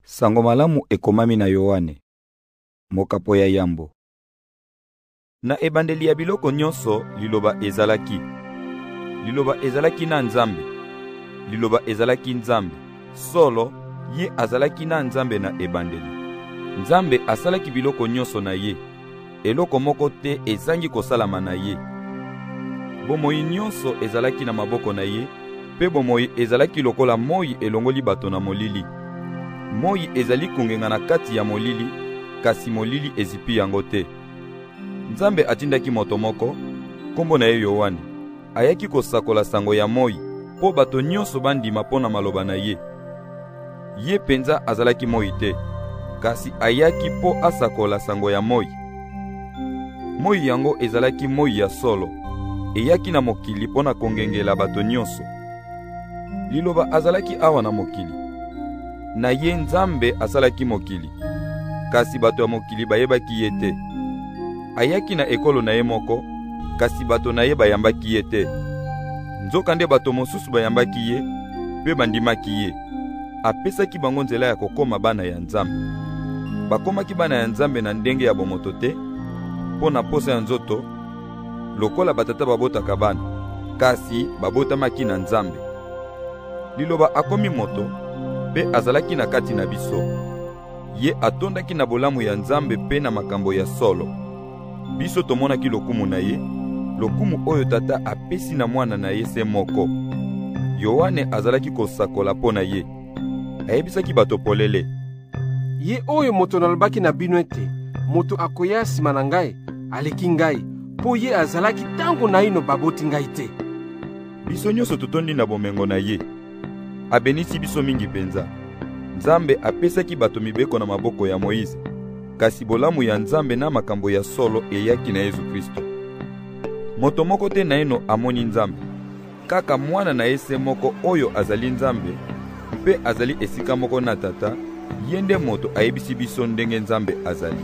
Sango malamu ekomami na Yohane. Mokapo ya yambo. Na ebandeli ya biloko nyonso liloba ezalaki. Liloba ezalaki na Nzambe. Liloba ezalaki Nzambe. Solo ye azalaki na Nzambe na ebandeli. Nzambe asalaki biloko nyonso na ye. Eloko moko te ezangi kosalama na ye. Bomoi nyonso ezalaki na maboko na ye, pe bomoi ezalaki lokola moi elongoli bato na molili. Moi ezali kungenga na kati ya molili, kasi molili ezipi yango te. Nzambe atindaki moto moko, kombo na ye Yohane. Ayaki kosakola sango ya moi, po bato nyonso bandima pona maloba na ye. Ye penza azalaki moi te, kasi ayaki po asakola sango ya moi. Moi yango ezalaki moi ya solo, eyaki na mokili pona kongengela bato nyonso. Liloba azalaki awa na mokili. Na ye Nzambe asalaki mokili, kasi bato ya mokili bayebaki ye te. Ayaki na ekolo na ye moko, kasi bato na ye bayambaki ye te. Nzokande bato mosusu bayambaki ye, pe bandimaki ye. Apesaki bango nzela ya kokoma bana ya Nzambe. Bakomaki bana ya Nzambe na ndenge ya bomoto te, po na posa ya nzoto, lokola batata babotaka bana, kasi babotamaki na Nzambe. Liloba akomi moto, pe azalaki na kati na biso. Ye atondaki na bolamu ya Nzambe pe na makambo ya solo. Biso tomonaki lokumu na ye, lokumu oyo tata apesi na mwana na ye se moko. Yohane azalaki kosakola po na ye. Ayebisaki bato polele. Ye oyo moto nalobaki na bino ete, moto akoya sima na ngai, aleki ngai, po ye azalaki tango na ino baboti ngai te. Biso nyonso totondi na bomengo na ye. Abenisi biso mingi penza. Nzambe apesaki bato mibeko na maboko ya Moïse, kasi bolamu ya Nzambe na makambo ya solo eyaki na Yesu Kristo. Moto moko te na eno amoni Nzambe, kaka mwana na ye se moko oyo azali Nzambe, mpe azali esika moko na tata, yende moto ayebisi biso ndenge Nzambe azali.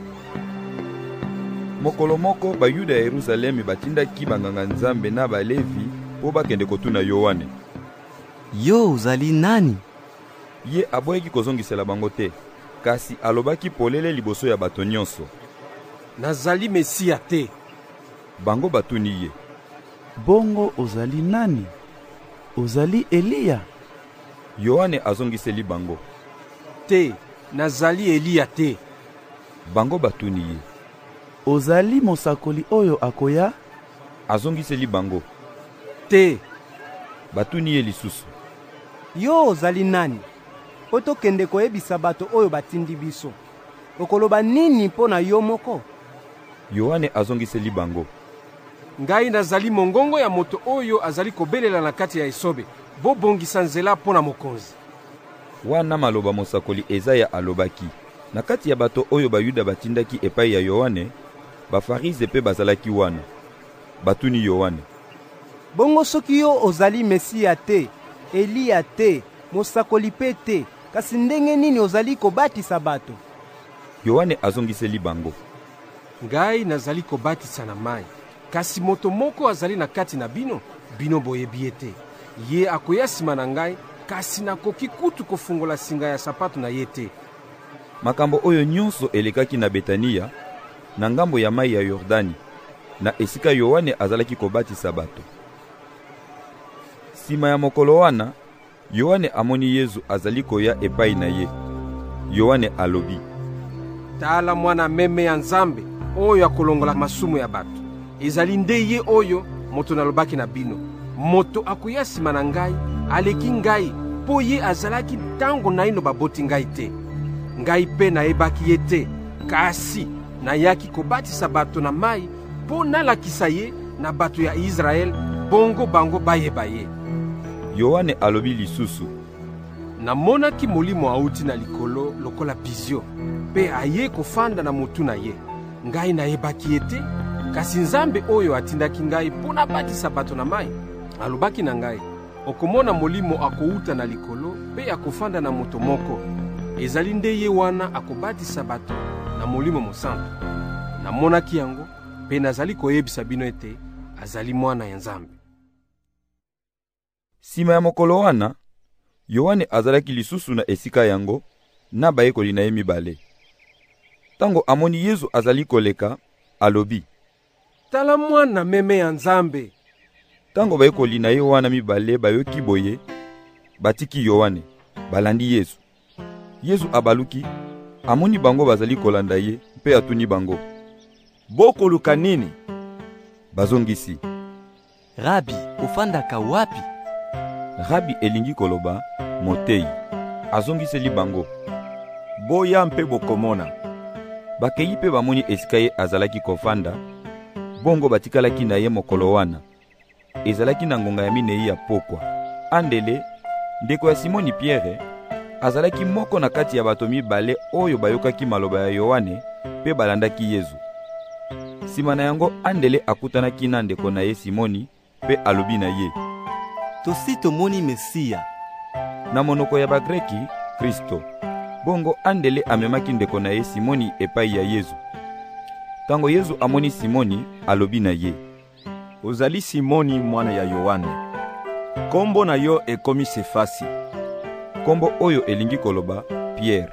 Mokolo moko bayuda ya Yerusalemi batindaki banganga Nzambe na balevi po bakende kotuna Yohane. Yo uzali nani? Ye aboyaki kozongisela bango te, kasi alobaki polele liboso ya bato nyonso. Nazali Mesia te. Bango batuni ye. Bongo ozali nani? Ozali Eliya? Yohane azongiseli bango. Te, nazali Eliya te. Bango batuni ye. Ozali mosakoli oyo akoya? Azongiseli bango. Te. Batuni ye lisusu. Yo ozali nani? Poto kende koyebisa bato oyo batindi biso. Okoloba nini mpo na yo moko? Yohane azongiseli bango. Ngai nazali mongongo ya moto oyo azali kobelela na kati ya esobe. Bobongisa nzela mpo na mokonzi. Wana maloba mosakoli Ezaya alobaki. Na kati ya bato oyo bayuda batindaki epai ya Yohane, bafarize pe bazalaki wana. Batuni Yohane. Bongo soki yo ozali Mesia te, Eliya te, mosakoli pe te, kasi ndenge nini ozali kobatisa bato? Yohane azongiseli bango. Ngai nazali kobatisa na mai, kasi moto moko azali na kati na bino, bino boyebi ete. Ye akoya sima na ngai, kasi nakoki kutu kofungola singa ya sapato na ye te. Makambo oyo nyonso elekaki na Betania, na ngambo ya mai ya Yordani, na esika Yohane azalaki kobatisa bato. Sima ya mokolo wana, Yohane amoni Yesu azali koya epai na ye. Yohane alobi. Tala mwana meme ya Nzambe, oyo akolongola masumu ya bato. Ezali nde ye oyo, moto nalobaki na bino. Moto akoya sima na ngai, aleki ngai, po ye azalaki tango na ino baboti ngai te. Ngai pe nayebaki ye te, kasi nayaki kobatisa bato na mai, po nalakisa ye na bato ya Israel, bongo bango bayeba ye. Yohane alobi lisusu. Namonaki molimo auti na likolo lokola bizio, pe aye kofanda na motu na ye. Ngai nayebaki ye te, kasi Nzambe oyo atindaki ngai po nabatisa bato na mai, alobaki na ngai, okomona molimo akouta na likolo, pe akofanda na moto moko. Ezali nde ye wana akobatisa bato na molimo mosantu. Namonaki yango, pe nazali koyebisa bino ete azali mwana ya Nzambe. Sima ya mokolo wana, Yohane azalaki lisusu na esika yango, na bayekoli na ye mibale. Tango amoni Yesu azali koleka, alobi: Tala mwana meme ya Nzambe. Tango bayekoli na ye wana mibale bayoki boye, batiki Yohane, balandi Yesu. Yesu abaluki, amoni bango bazali kolanda ye, mpe atuni bango: Bokoluka nini? Bazongisi: Rabi, ofandaka wapi? Rabi elingi koloba Motei. Azongiseli bango: Boya mpe bokomona. Bakei mpe bamoni esika ye azalaki kofanda, bongo batikalaki na ye mokolo wana. Ezalaki na ngonga ya minei ya pokwa. Andele, ndeko ya Simoni Pierre, azalaki moko na kati ya bato mibale oyo bayokaki maloba ya Yohane mpe balandaki Yesu. Sima na yango Andele akutanaki na ndeko na ye Simoni mpe alobi na ye: Tosi tomoni Mesia. Na monoko ya Bagreki, Kristo. Bongo Andele amemaki ndeko na ye Simoni epai ya Yesu. Tango Yesu amoni Simoni, alobi na ye: Ozali Simoni mwana ya Yohane. Kombo na yo ekomi Sefasi. Kombo oyo elingi koloba Pierre.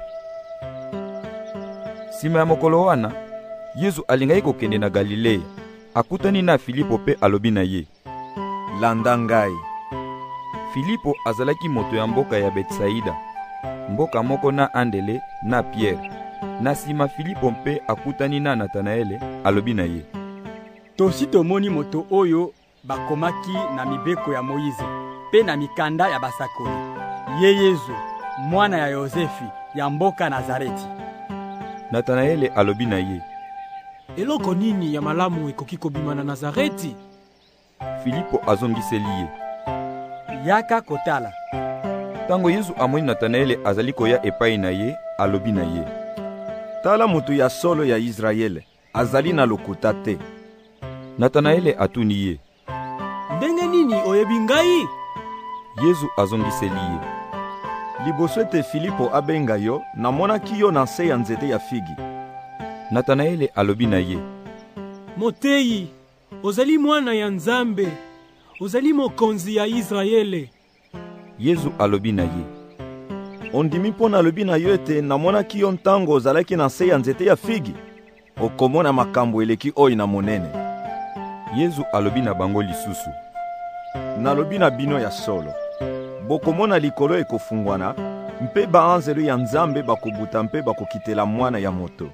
Sima ya mokolo wana, Yesu alingai kokende na Galilea. Akutani na Filipo pe alobi na ye: Landa ngai. Filipo azalaki moto ya mboka ya Betsaida, mboka moko na Andele na Pierre. Na sima Filipo mpe akutani na Natanaele, alobi na ye: Tosi tomoni moto oyo bakomaki na mibeko ya Moize pe na mikanda ya basakoli, ye Yesu, mwana ya Yozefi ya mboka Nazareti. Natanaele alobi na ye: Eloko nini ya malamu ekoki kobima na Nazareti? Filipo azongiseli ye: Yaka kotala. Tango Yesu amoni Natanaele azali koya epai na ye, alobi na ye: Tala mutu ya solo ya Israele, azali na lokuta te. Natanaele atuni ye: Ndenge nini oyebi ngai? Yesu azongiseli ye: Liboso ete Filipo abenga yo, namonaki yo na se ya nzete ya figi. Natanaele alobi na ye: Motei, ozali mwana ya Nzambe, ozali mokonzi ya Israele. Yesu alobi na ye: Ondimi mpo nalobi na yo ete namonaki yo ntango ozalaki na se ya nzete ya figi. Okomona makambo eleki oyo na monene. Yesu alobi na bango lisusu: Nalobi na bino ya solo, bokomona likolo ekofungwana, mpe baanzelo ya Nzambe bakobuta mpe bakokitela mwana ya moto.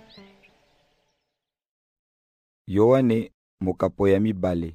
Yohane mokapo ya mibale.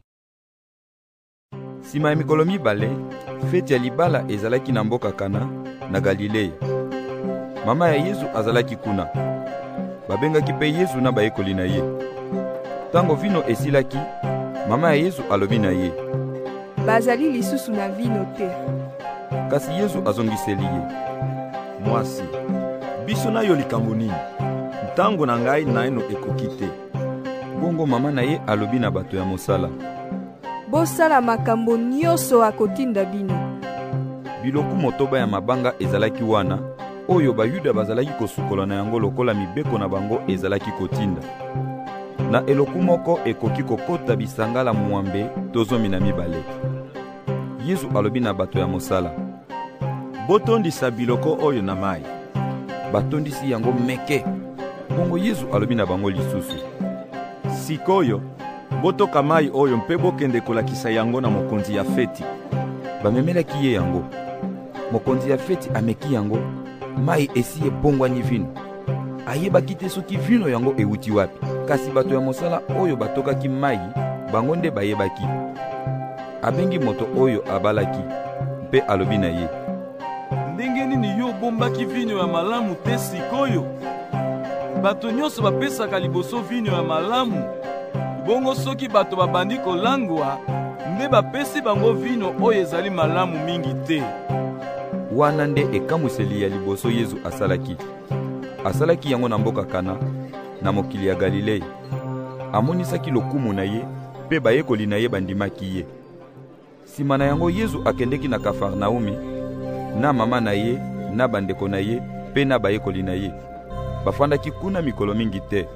Sima ya mikolo mibale, feti ya libala ezalaki na mboka Kana na Galilea. Mama ya Yesu azalaki kuna. Babengaki pe Yesu na bayekoli na ye. Tango vino esilaki, mama ya Yesu alobi na ye: Bazali lisusu na vino te. Kasi Yesu azongiseli ye: Mwasi, biso na yo likambo nini? Ntango na ngai naino ekoki te. Bongo mama na ye alobi na bato ya mosala: Bosala makambo nyonso akotinda bino. Biloku motoba ya mabanga ezalaki wana, oyo bayuda bazalaki kosukola na yango lokola mibeko na bango ezalaki kotinda. Na eloku moko ekoki kokota bisangala mwambe tozomi na mibale. Yesu alobi na bato ya mosala: Botondisa biloko oyo na mai. Batondisi yango meke. Bongo Yesu alobi na bango lisusu: Sikoyo, botoka mai oyo mpe bokende kolakisa yango na mokonzi ya feti. Bamemelaki ye yango. Mokonzi ya feti ameki yango, mai esi ebongwani vino. Ayebaki te soki vino yango ewuti wapi, kasi bato ya mosala oyo batokaki mai, bango nde bayebaki. Abengi moto oyo abalaki, mpe alobi na ye: Ndenge nini yo bombaki vino ya malamu te sikoyo? Bato nyonso bapesaka liboso vino ya malamu. Bongo soki bato babandi kolangwa, nde bapesi bango vino oyo ezali malamu mingi te. Wana nde ekamwiseli ya liboso Yesu asalaki. Asalaki yango na mboka Kana, na mokili ya Galilea. Amonisaki lokumu na ye, pe bayekoli na ye bandimaki ye. Sima na yango Yesu akendeki na Kafarnaumi, na mama na ye, na bandeko na ye, pe na bayekoli na ye. Bafandaki kuna mikolo mingi te.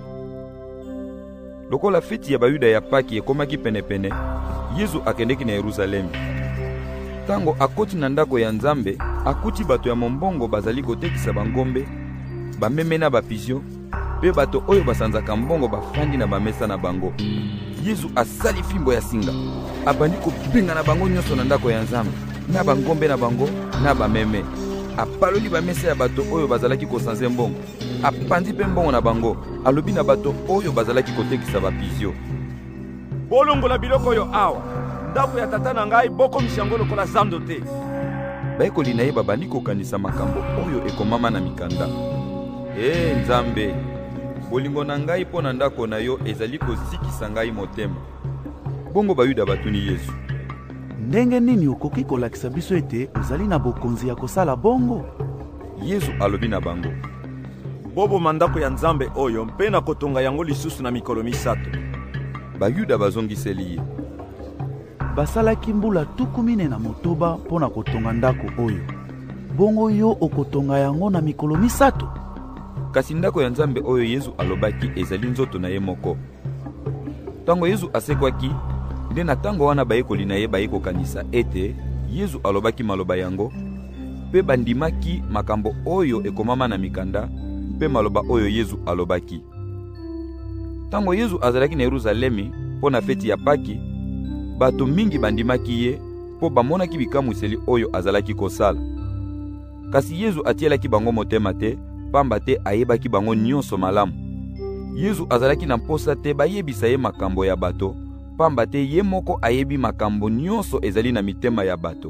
Lokola feti ya bayuda ya Paki ekomaki penepene, Yesu akendeki na Yerusalemi. Tango akoti na ndako ya Nzambe, akuti bato ya mombongo bazali kotekisa bangombe, bameme na bapizio, mpe bato oyo basanzaka mbongo bafandi na bamesa na bango. Yesu asali fimbo ya singa, abandi kobenga na bango nyonso na ndako ya Nzambe, na bangombe na bango na bameme. Apaloli bamesa ya bato oyo bazalaki kosanze mbongo, apandi mpe mbongo na bango, alobi na bato oyo bazalaki kotekisa bapizio: bolongola biloko oyo awa, ndako ya tata na ngai bokomisa yango lokola zando te. Bayekoli na ye babandi kokanisa makambo oyo ekomama na mikanda. Nzambe, bolingo na ngai mpo na ndako na yo ezali kozikisa ngai motema. Bongo Bayuda batuni Yesu: ndenge nini okoki kolakisa biso ete ozali na bokonzi ya kosala bongo? Yesu alobi na bango: boboma ndako ya Nzambe oyo mpe na kotonga yango lisusu na mikolo misato. Bayuda bazongiseli ye: basalaki mbula 14 mpo na kotonga ndako oyo, bongo yo okotonga yango na mikolo misato? Kasi ndako ya Nzambe oyo Yesu alobaki ezali nzoto na ye moko. Tango Yesu asekwaki, nde na tango wana bayekoli na ye baye kokanisa ete Yesu alobaki maloba yango, mpe bandimaki makambo oyo ekomama na mikanda, mpe maloba oyo Yesu alobaki. Tango Yesu azalaki na Yerusalemi mpo na feti ya Paki, bato mingi bandimaki ye mpo bamonaki bikamwiseli oyo azalaki kosala. Kasi Yesu atielaki bango motema te, pamba te ayebaki bango nyonso malamu. Yesu azalaki na mposa te bayebisa ye makambo ya bato, pamba te ye moko ayebi makambo nyonso ezali na mitema ya bato.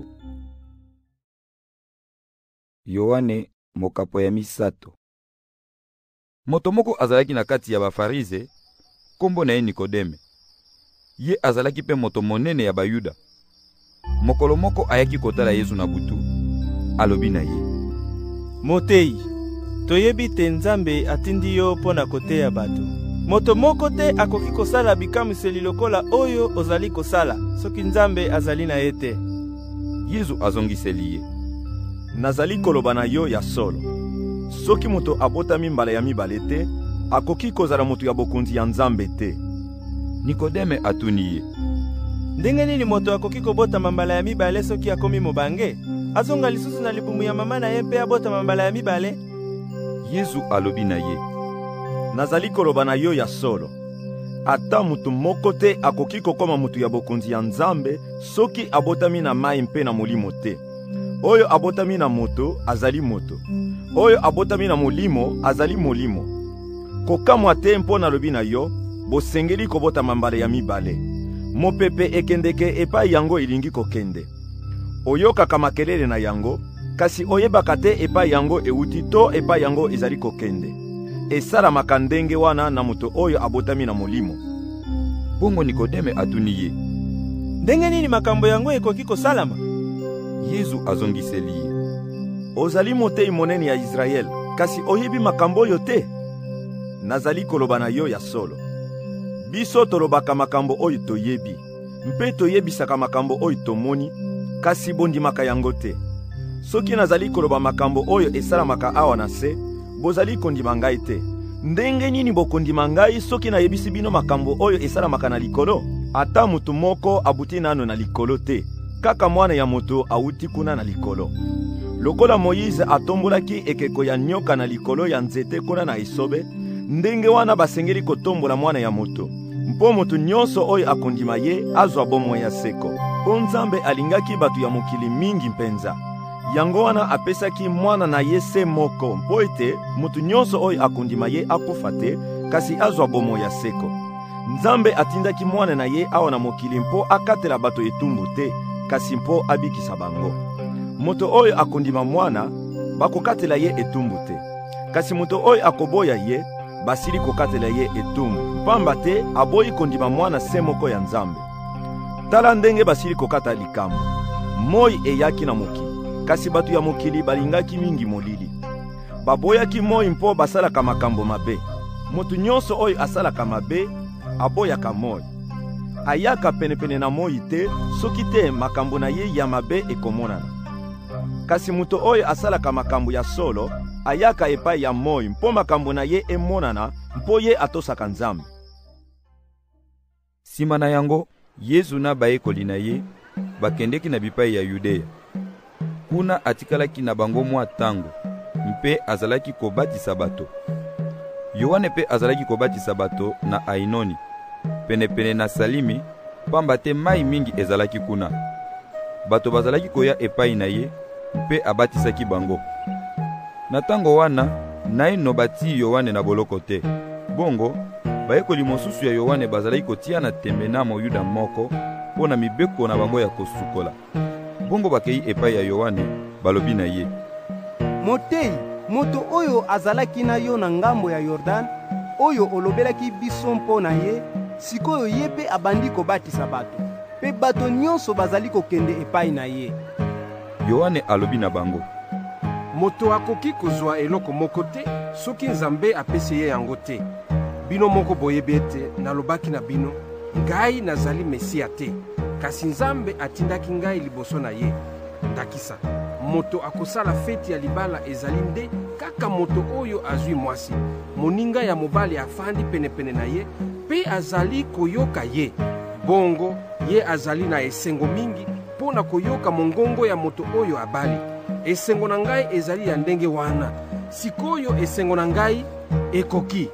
Yohane mokapo ya misato. Moto moko azalaki na kati ya bafarize, kombo na ye Nikodeme. Ye azalaki pe moto monene ya Bayuda. Mokolo moko ayaki kotala Yesu na butu, alobi na ye: Motei, toyebi te Nzambe atindi yo mpo na koteya bato. Moto moko te akoki kosala bikamiseli lokola oyo ozali kosala, soki Nzambe azali na ye te. Yesu azongiseli ye: nazali koloba na yo ya solo. Soki moto abotami mbala ya mibale te, akoki kozala moto ya bokonzi ya Nzambe te. Nikodeme atuni ye: ndenge nini moto akoki kobotama mbala ya mibale soki akomi mobange? Azonga lisusu na libumu ya mama na ye mpe abotama mbala ya mibale? Yesu alobi na ye: nazali koloba na yo ya solo. Ata mutu moko te akoki kokoma mutu ya bokonzi ya Nzambe soki abotami na mai mpe na molimo te. Oyo abotami na moto azali moto, oyo abotami na molimo azali molimo. Kokamwa te mpo nalobi na yo, bosengeli kobotama mbala ya mibale. Mopepe ekendeke epai yango ilingi kokende. Oyokaka makelele na yango, kasi oyebaka te epai yango euti to epai yango ezali kokende. Esalamaka ndenge wana na moto oyo abotami na molimo. Bongo Nikodeme atuni ye: ndenge nini makambo yango ekoki kosalama? Yesu azongiseli ye: ozali motei monene ya Israel, kasi oyebi makambo oyo te? Nazali koloba na yo ya solo. Biso tolobaka makambo oyo toyebi, mpe toyebisaka makambo oyo tomoni, kasi bondimaka yango te. Soki nazali koloba makambo oyo esalamaka awa na se, bozali kondima ngai te. Ndenge nini bokondima ngai soki nayebisi bino makambo oyo esalamaka na likolo? Ata mutu moko abuti nano na likolo te, kaka mwana ya moto awuti kuna na likolo. Lokola Moïse atombolaki ekeko ya nyoka na likolo ya nzete kuna na esobe, ndenge wana basengeli kotombola mwana ya moto, mpo moto nyonso oyo akondima ye azwa bomoi ya seko. Po Nzambe alingaki bato ya mokili mingi mpenza, yango wana apesaki mwana na ye se moko, mpo ete moto nyonso oyo akondima ye akufa te, kasi azwa bomoi ya seko. Nzambe atindaki mwana na ye awa na mokili mpo akatela bato etumbu te, kasi mpo abikisa bango. Moto oyo akondima mwana, bakokatela ye etumbu te. Kasi moto oyo akoboya ye, basili kokatela ye etumbu, pamba te aboyi kondima mwana se moko ya Nzambe. Tala ndenge basili kokata likambo. Moi eyaki na mokili, kasi bato ya mokili balingaki mingi molili. Baboyaki moi mpo basalaka makambo mabe. Moto nyonso oyo asalaka mabe, aboyaka moi. Ayaka penepene na moi te, soki te makambo na ye ya mabe ekomonana. Kasi moto oyo asalaka makambo ya solo, ayaka epai ya moi mpo makambo na ye emonana, mpo ye atosaka Nzambe. Sima na yango, Yesu na bayekoli na ye bakendeki na bipai ya Yudea. kuna atikalaki na bango mwa tango mpe azalaki kobatisa bato. Yohane mpe azalaki kobatisa bato na Ainoni, penepene na Salimi, pamba te mai mingi ezalaki kuna. Bato bazalaki koya epai na ye mpe abatisaki bango. Na tango wana naino bati Yohane na boloko te. Bongo bayekoli mosusu ya Yohane bazalaki kotia na tembe na moyuda moko mpo na mibeko na bango ya kosukola. Bongo bakei epai ya Yohane balobi na ye: Motei, moto oyo azalaki na yo na ngambo ya Yordan, oyo olobelaki biso mpo na ye, sikoyo ye pe abandi kobatisa bato, pe bato nyonso bazali kokende epai na ye. Yohane alobi na bango: Moto akoki kozwa eloko moko te soki Nzambe apesi ye yango te. Bino moko boyebi ete nalobaki na bino, ngai nazali Mesia te, kasi Nzambe atindaki ngai liboso na ye. Ndakisa, moto akosala feti ya libala ezali nde kaka moto oyo azwi mwasi, moninga ya mobali afandi penepene na ye, pe azali koyoka ye. Bongo ye azali na esengo mingi mpo na koyoka mongongo ya moto oyo abali. Esengo na ngai ezali ya ndenge wana, sikoyo esengo na ngai ekoki.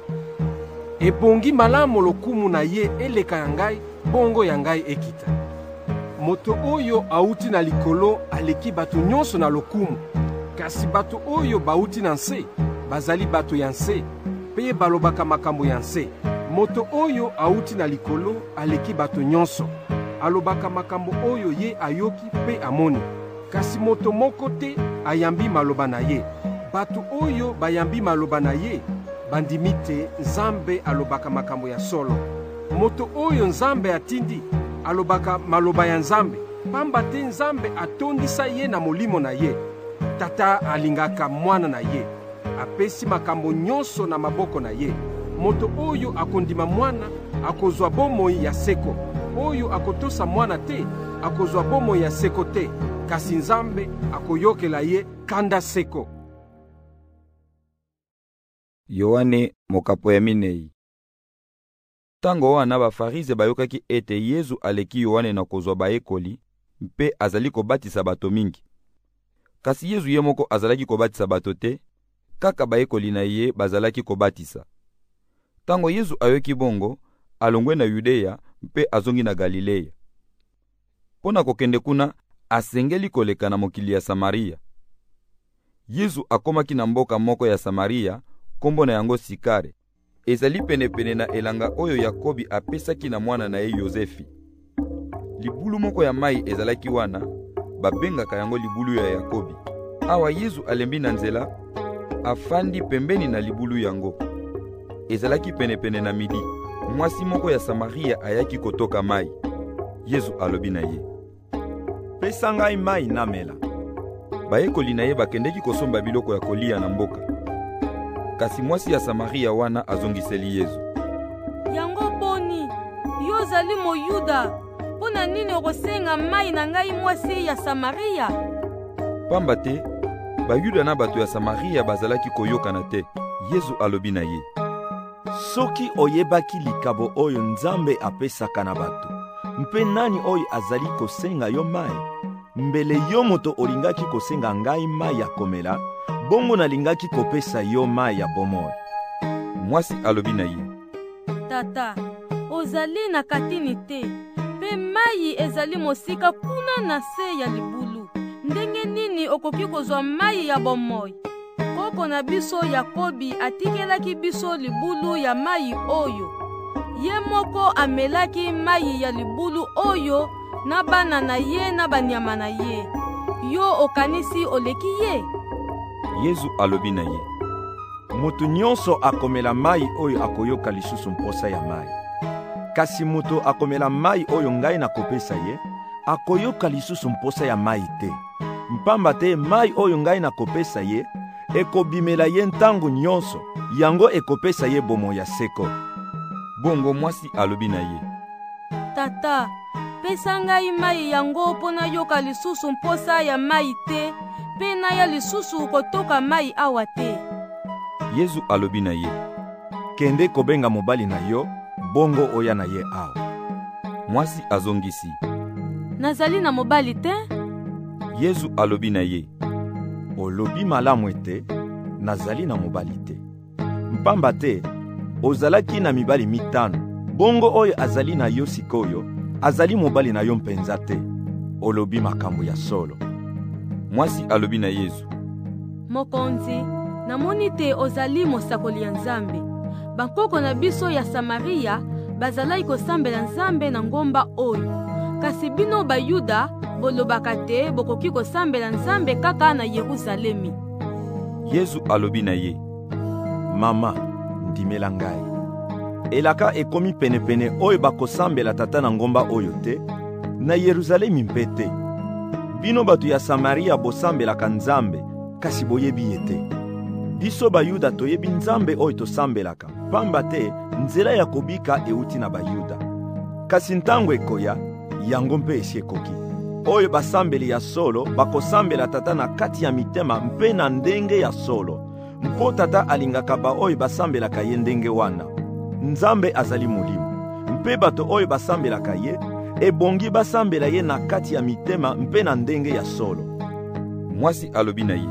Ebongi malamu lokumu na ye eleka ya ngai, bongo ya ngai ekita. Moto oyo auti na likolo aleki bato nyonso na lokumu, kasi bato oyo bauti na nse bazali bato ya nse, pe balobaka makambo ya nse. Moto oyo auti na likolo aleki bato nyonso, alobaka makambo oyo ye ayoki pe amoni, kasi moto moko te ayambi maloba na ye. Bato oyo bayambi maloba na ye bandimi te Nzambe alobaka makambo ya solo. Moto oyo Nzambe atindi alobaka maloba ya Nzambe, pamba te Nzambe atondisa ye na molimo na ye. Tata alingaka mwana na ye, apesi makambo nyonso na maboko na ye. Moto oyo akondima mwana akozwa bomoi ya seko, oyo akotosa mwana te akozwa bomoi ya seko te, kasi Nzambe akoyokela ye kanda seko. Yohane mokapo ya minei. Tango wana bafarize bayokaki ete Yesu aleki Yohane na kozwa bayekoli mpe azali kobatisa bato mingi. Kasi Yesu ye moko azalaki kobatisa bato te, kaka bayekoli na ye bazalaki kobatisa. Tango Yesu ayoki bongo, alongwe na Yudea mpe azongi na Galilea. Pona kokende kuna, asengeli koleka na mokili ya Samaria. Yesu akomaki na mboka moko ya Samaria, kombo na yango Sikare. Ezali penepene na elanga oyo Yakobi apesaki na mwana na ye Yozefi. Libulu moko ya mai ezalaki wana, babengaka yango libulu ya Yakobi. Awa Yesu alembi na nzela, afandi pembeni na libulu yango. Ezalaki penepene na midi, mwasi moko ya Samaria ayaki kotoka mai. Yesu alobi na ye: Pesa ngai mai namela. Bayekoli na ye bakendeki kosomba biloko ya kolia na mboka. Kasi mwasi ya Samaria wana azongiseli Yesu: Yango boni, yo ozali Moyuda, pona nini okosenga mai na ngai mwasi ya Samaria? Pamba te, Bayuda na bato ya Samaria bazalaki koyokana te. Yesu alobi na ye: Soki oyebaki likabo oyo Nzambe apesaka na bato, mpe nani oyo azali kosenga yo mai? Mbele yo moto olingaki kosenga ngai mai ya komela, bongo nalingaki kopesa yo mai ya bomoi. Mwasi alobi na ye: Tata, ozali na katini te, pe mai ezali mosika kuna na se ya libulu. Ndenge nini okoki kozwa mai ya bomoi? Koko na biso Yakobi atikelaki biso libulu ya mai oyo. Ye moko amelaki mai ya libulu oyo na bana na ye na banyama na ye. Yo okanisi oleki ye? Yesu alobi na ye: Moto nyonso akomela mai oyo akoyoka lisusu mposa ya mai. Kasi moto akomela mai oyo ngai nakopesa ye, akoyoka lisusu mposa ya mai te. Mpamba te mai oyo ngai nakopesa ye, ekobimela ye ntango nyonso, yango ekopesa ye bomoi ya seko. Bongo mwasi alobi na ye: Tata, pesa ngai mai yango pona yoka lisusu mposa ya mai te, pe na ya lisusu kotoka mai awa te. Yesu alobi na ye: Kende kobenga mobali na yo, bongo oya na ye awa. Mwasi azongisi: Nazali na mobali te? Yesu alobi na ye: olobi malamu ete nazali na mobali te. Mpamba te ozalaki na mibali mitano, bongo oyo azali na yo sikoyo azali mobali na yo mpenza te. Olobi makambo ya solo. Mwasi alobi na Yesu: Mokonzi, namoni te ozali mosakoli ya Nzambe. Bankoko na biso ya Samaria bazalaki kosambela Nzambe na ngomba oyo. Kasi bino Bayuda bolobaka te bokoki kosambela Nzambe kaka na Yerusalemi. Yesu alobi na ye: Mama, ndimela ngai. Elaka ekomi penepene oyo bakosambela tata na ngomba oyo te, na Yerusalemi mpe te. Bino bato ya Samaria bosambelaka Nzambe, kasi boyebi ye te. Biso Bayuda toyebi Nzambe oyo tosambelaka, pamba te nzela ya kobika euti na Bayuda. Kasi ntango ekoya, yango mpe esi ekoki. Oyo basambeli ya solo bakosambela tata na kati ya mitema mpe na ndenge ya solo. Mpo tata alingaka ba oyo basambelaka ye ndenge wana. Nzambe azali molimo, mpe bato oyo basambelaka ye ebongi basambela ye na kati ya mitema mpe na ndenge ya solo. Mwasi alobi na ye: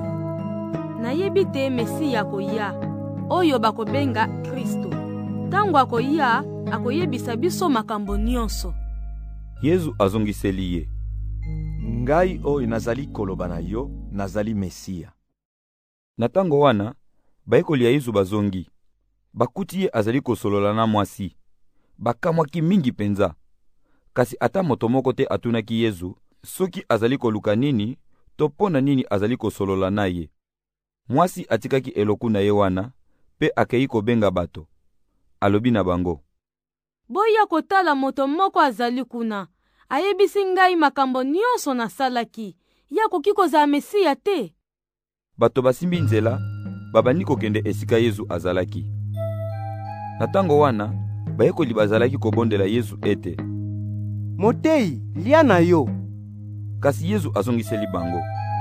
nayebi te Mesiya akoya, oyo bakobenga Kristo. Tango akoya, akoyebisa biso makambo nyonso. Yesu azongiseli ye: ngai oyo nazali koloba na yo, nazali Mesiya. Na tango wana, bayekoli ya Yesu bazongi. Bakuti ye azali kosolola na mwasi. Bakamwaki mingi penza. Kasi ata moto moko te atunaki Yesu soki azali koluka nini to pona nini azali kosolola na ye. Mwasi atikaki eloku na ye wana, pe akei kobenga bato. Alobi na bango: boya kotala moto moko azali kuna. Ayebisi ngai makambo nyonso nasalaki. Ya koki kozala Mesiya te. Bato basimbi nzela, babandi kokende esika Yesu azalaki. Na tango wana, bayekoli bazalaki kobondela Yesu ete: Motei, lia na yo. Kasi Yesu azongiseli bango: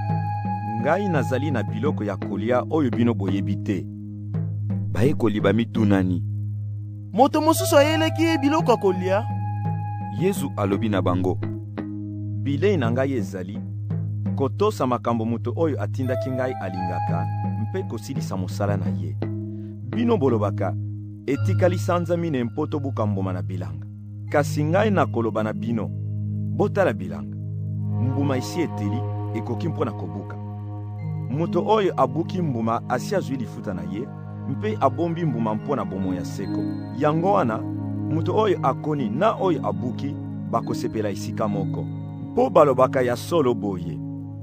ngai nazali na biloko ya kolia oyo bino boyebi te. Bayekoli bamitunani: moto mosusu ayeleki ye biloko ya kolia? Yesu alobi na bango: bilei na ngai ezali kotosa makambo moto oyo atindaki ngai alingaka, mpe kosilisa mosala na ye. Bino bolobaka etikali sanza mine mpo tobuka mbuma na bilanga. Kasi ngai nakoloba na bino, botala bilanga. Mbuma isi eteli ekoki mpo na kobuka. Moto oyo abuki mbuma asi azwi lifuta na ye, mpe abombi mbuma mpo na bomoi ya seko. Yango wana, moto oyo akoni na oyo abuki bakosepela esika moko. Mpo balobaka ya solo boye: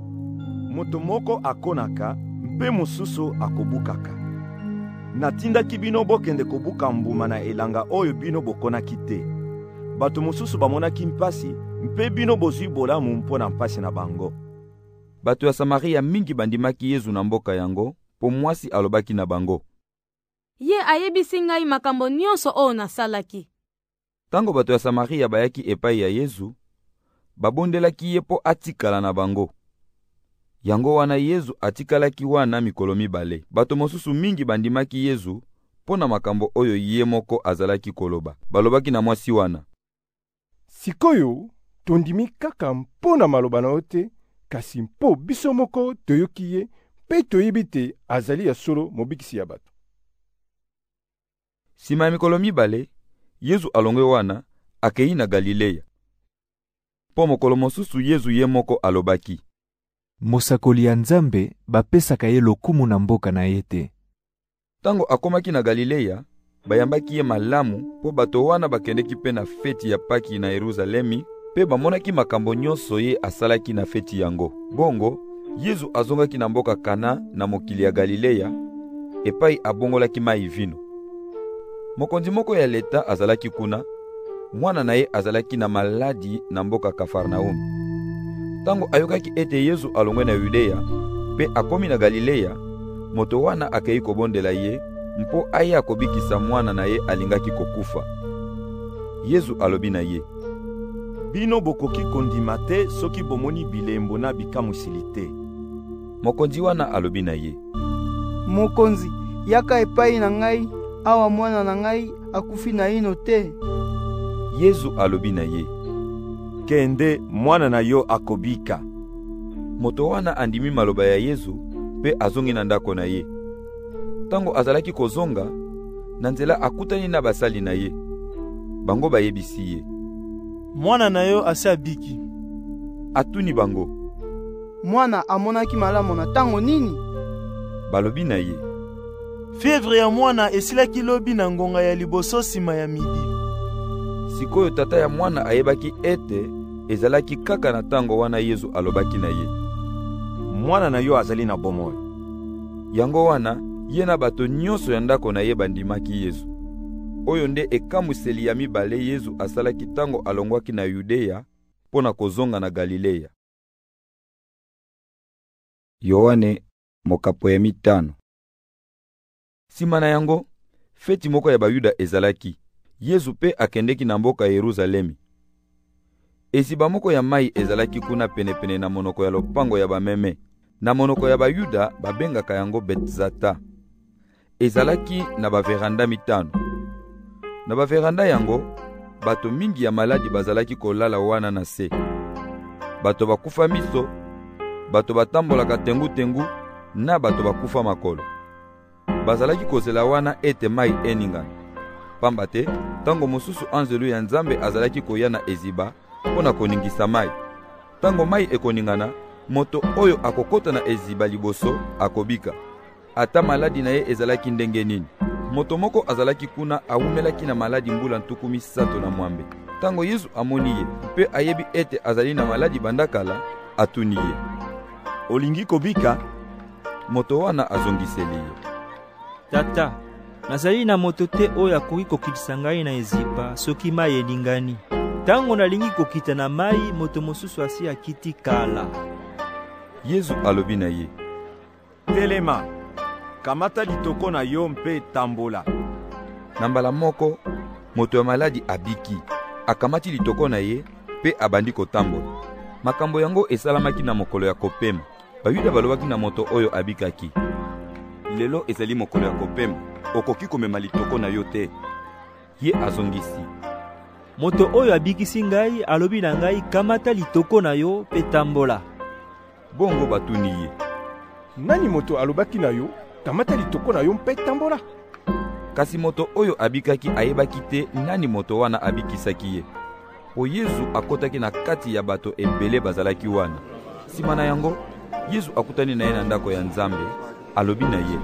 moto moko akonaka, mpe mosusu akobukaka. Natindaki bino bokende kobuka mbuma na elanga oyo bino bokonaki te. Bato mosusu bamonaki mpasi, mpe bino bozwi bolamu mpo na mpasi na bango. Bato ya Samaria mingi bandimaki Yesu na mboka yango, po mwasi alobaki na bango: ye ayebisi ngai makambo nyonso oyo nasalaki. Tango bato ya Samaria bayaki epai ya Yesu, babondelaki ye po atikala na bango. Yango wana Yesu atikalaki wana mikolo mibale. Bato mosusu mingi bandimaki Yesu po na makambo oyo ye moko azalaki koloba. Balobaki na mwasi wana: sikoyo tondimi kaka mpo na maloba na yo te, kasi mpo biso moko toyoki ye, mpe toyebi te azali ya solo mobikisi ya bato. Sima ya mikolo mibale, Yesu alongwe wana akei na Galileya. Po mokolo mosusu Yesu ye moko alobaki: mosakoli ya Nzambe bapesaka ye lokumu na mboka na ye te. Tango akomaki na Galileya, bayambaki ye malamu po bato wana bakendeki pe na feti ya Paki na Yerusalemi, pe bamonaki makambo nyonso ye asalaki na feti yango. Bongo, Yesu azongaki na mboka Kana na mokili ya Galileya, epai abongolaki mai vino. Mokonzi moko ya leta azalaki kuna, mwana na ye azalaki na maladi na mboka Kafarnaum. Tango ayokaki ete Yesu alongwe na Yudea, pe akomi na Galileya, moto wana akei kobondela ye, mpo aya kobikisa mwana na ye alingaki kokufa. Yesu alobi na ye: bino bokoki kondima te soki bomoni bilembo na bikamusili te. Mokonzi wana alobi na ye: mokonzi, yaka epai na ngai, awa mwana na ngai akufi na ino te. Yesu alobi na ye: kende, mwana na yo akobika. moto wana andimi maloba ya Yesu mpe azongi na ndako na ye. Tango azalaki kozonga, na nzela akutani na basali na ye. Bango bayebisi ye. Mwana na yo asi abiki. Atuni bango. Mwana amonaki malamu na tango nini? Balobi na ye. Fievre ya mwana esilaki lobi na ngonga ya liboso sima ya midi. Sikoyo tata ya mwana ayebaki ete ezalaki kaka na tango wana Yesu alobaki na ye. Mwana na yo azali na bomoi. Yango wana ye na bato nyonso ya ndako na ye bandimaki Yesu. Oyo nde ekamwiseli ya mibale Yesu asalaki tango alongwaki na Yudea pona kozonga na Galilea. Yohane mokapo ya 5. Sima na yango, feti moko ya Bayuda ezalaki. Yesu pe akendeki na mboka ya Yerusalemi. Esiba moko ya mai ezalaki kuna penepene na monoko ya lopango ya bameme. Na monoko ya Bayuda babengaka yango Betzata. Ezalaki na baveranda 5. Na baveranda yango, bato mingi ya maladi bazalaki kolala wana na se. Bato bakufa miso, bato batambolaka tengu-tengu, na bato bakufa makolo. Bazalaki kozela wana ete mai eningana. Pamba te, tango mosusu anzelu ya Nzambe azalaki koya na eziba, pona koningisa mai. Tango mai ekoningana, moto oyo akokota na eziba liboso akobika. Ata maladi na ye ezalaki ndenge nini. Moto moko azalaki kuna awumelaki na maladi mbula ntuku 3 na mwambe. Tango Yesu amoni ye, mpe ayebi ete azali na maladi bandakala, atuni ye. Olingi kobika? Moto wana azongiseli ye. Tata, nazali na moto te oyo akoki kokitisa ngai na eziba soki mai eningani. Tango nalingi kokita na mai, moto mosusu asi akiti kala. Yesu alobi na ye. Telema, kamata litoko na yo mpe tambola. Na mbala moko, moto ya maladi abiki. Akamati litoko na ye, pe abandi kotambola. Makambo yango esalamaki na mokolo ya kopema. Bayuda balobaki na moto oyo abikaki. Lelo ezali mokolo ya kopema, okoki komema litoko na yo te. Ye azongisi. Moto oyo abikisi ngai alobi na ngai kamata litoko na yo pe tambola. Bongo batuni ye. Nani moto alobaki na yo kamata litoko na yo mpe tambola? Kasi moto oyo abikaki ayebaki te nani moto wana abikisaki ye. Po Yesu akotaki na kati ya bato ebele bazalaki wana. Sima na yango, Yesu akutani na ye na ndako ya Nzambe, alobi na ye.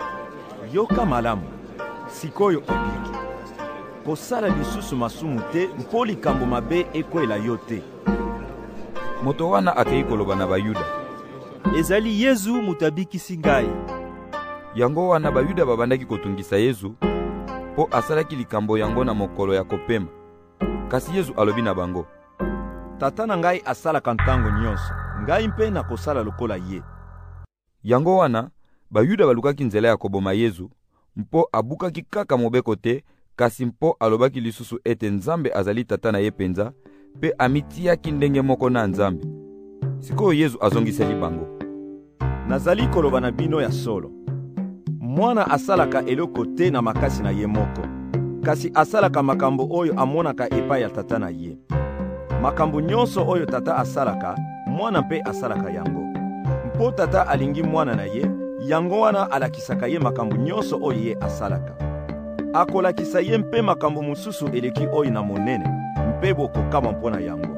Yoka malamu, sikoyo obiki. Kosala lisusu masumu te mpo likambo mabe ekwela yo te. Moto wana akei koloba na Bayuda. Ezali Yesu moto abikisi ngai. Yango wana Bayuda babandaki kotungisa Yesu, po asalaki likambo yango na mokolo ya kopema. Kasi Yesu alobi na bango. Tata na ngai asalaka ntango nyonso, ngai mpe na kosala lokola ye. Yango wana, Bayuda balukaki nzela ya koboma Yesu, mpo abukaki kaka mobeko te, kasi mpo alobaki lisusu ete Nzambe azali tata na ye penza, pe amitiaki ndenge moko na Nzambe. Sikoyo Yesu azongiseli bango. Nazali koloba na bino ya solo. Mwana asalaka eloko te na makasi na ye moko, kasi asalaka makambo oyo amonaka epai ya tata na ye. Makambo nyonso oyo tata asalaka, mwana mpe asalaka yango. Mpo tata alingi mwana na ye, yango wana alakisaka ye makambo nyonso oyo ye asalaka. Akolakisa ye mpe makambo mosusu eleki oyo na monene, mpe bokokama mpo na yango.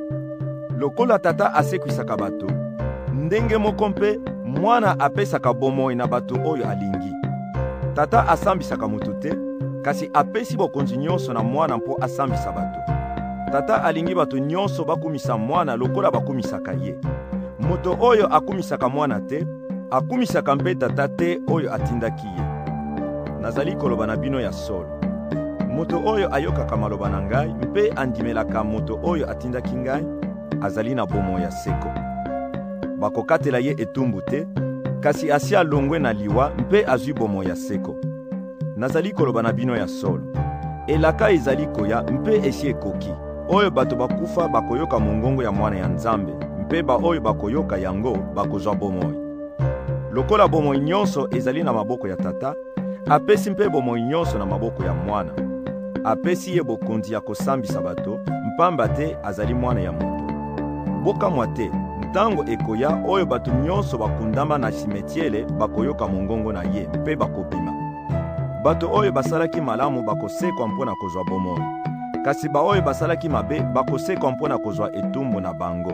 Lokola tata asekwisaka bato, ndenge moko mpe mwana apesaka bomoi na bato oyo alingi. Tata asambisaka mutu te, kasi apesi bokonzi nyonso na mwana mpo asambisa bato. Tata alingi bato nyonso bakumisa mwana lokola bakumisaka ye. Moto oyo akumisaka mwana te, akumisaka mpe tata te oyo atindaki ye. Nazali koloba na bino ya solo. Moto oyo ayokaka maloba na ngai mpe andimelaka moto oyo atindaki ngai, azali na bomoi ya seko. Bakokatela ye etumbu te, kasi asi alongwe na liwa mpe azwi bomoi ya seko. Nazali koloba na bino ya solo. Elaka ezali koya mpe esi ekoki. Oyo bato bakufa bakoyoka mongongo ya mwana ya Nzambe, mpe ba oyo bakoyoka yango bakozwa bomoi. Lokola bomoi nyonso ezali na maboko ya tata, apesi mpe bomoi nyonso na maboko ya mwana. Apesi ye bokonzi ya kosambisa bato, mpamba te azali mwana ya moto. Bokamwa te, ntango ekoya oyo bato nyonso bakundama na simetiele bakoyoka mongongo na ye mpe bakobima. Bato oyo basalaki malamu bakosekwa mpo na kozwa bomoi, kasi baoyo basalaki mabe bakosekwa mpo na kozwa etumbu na bango.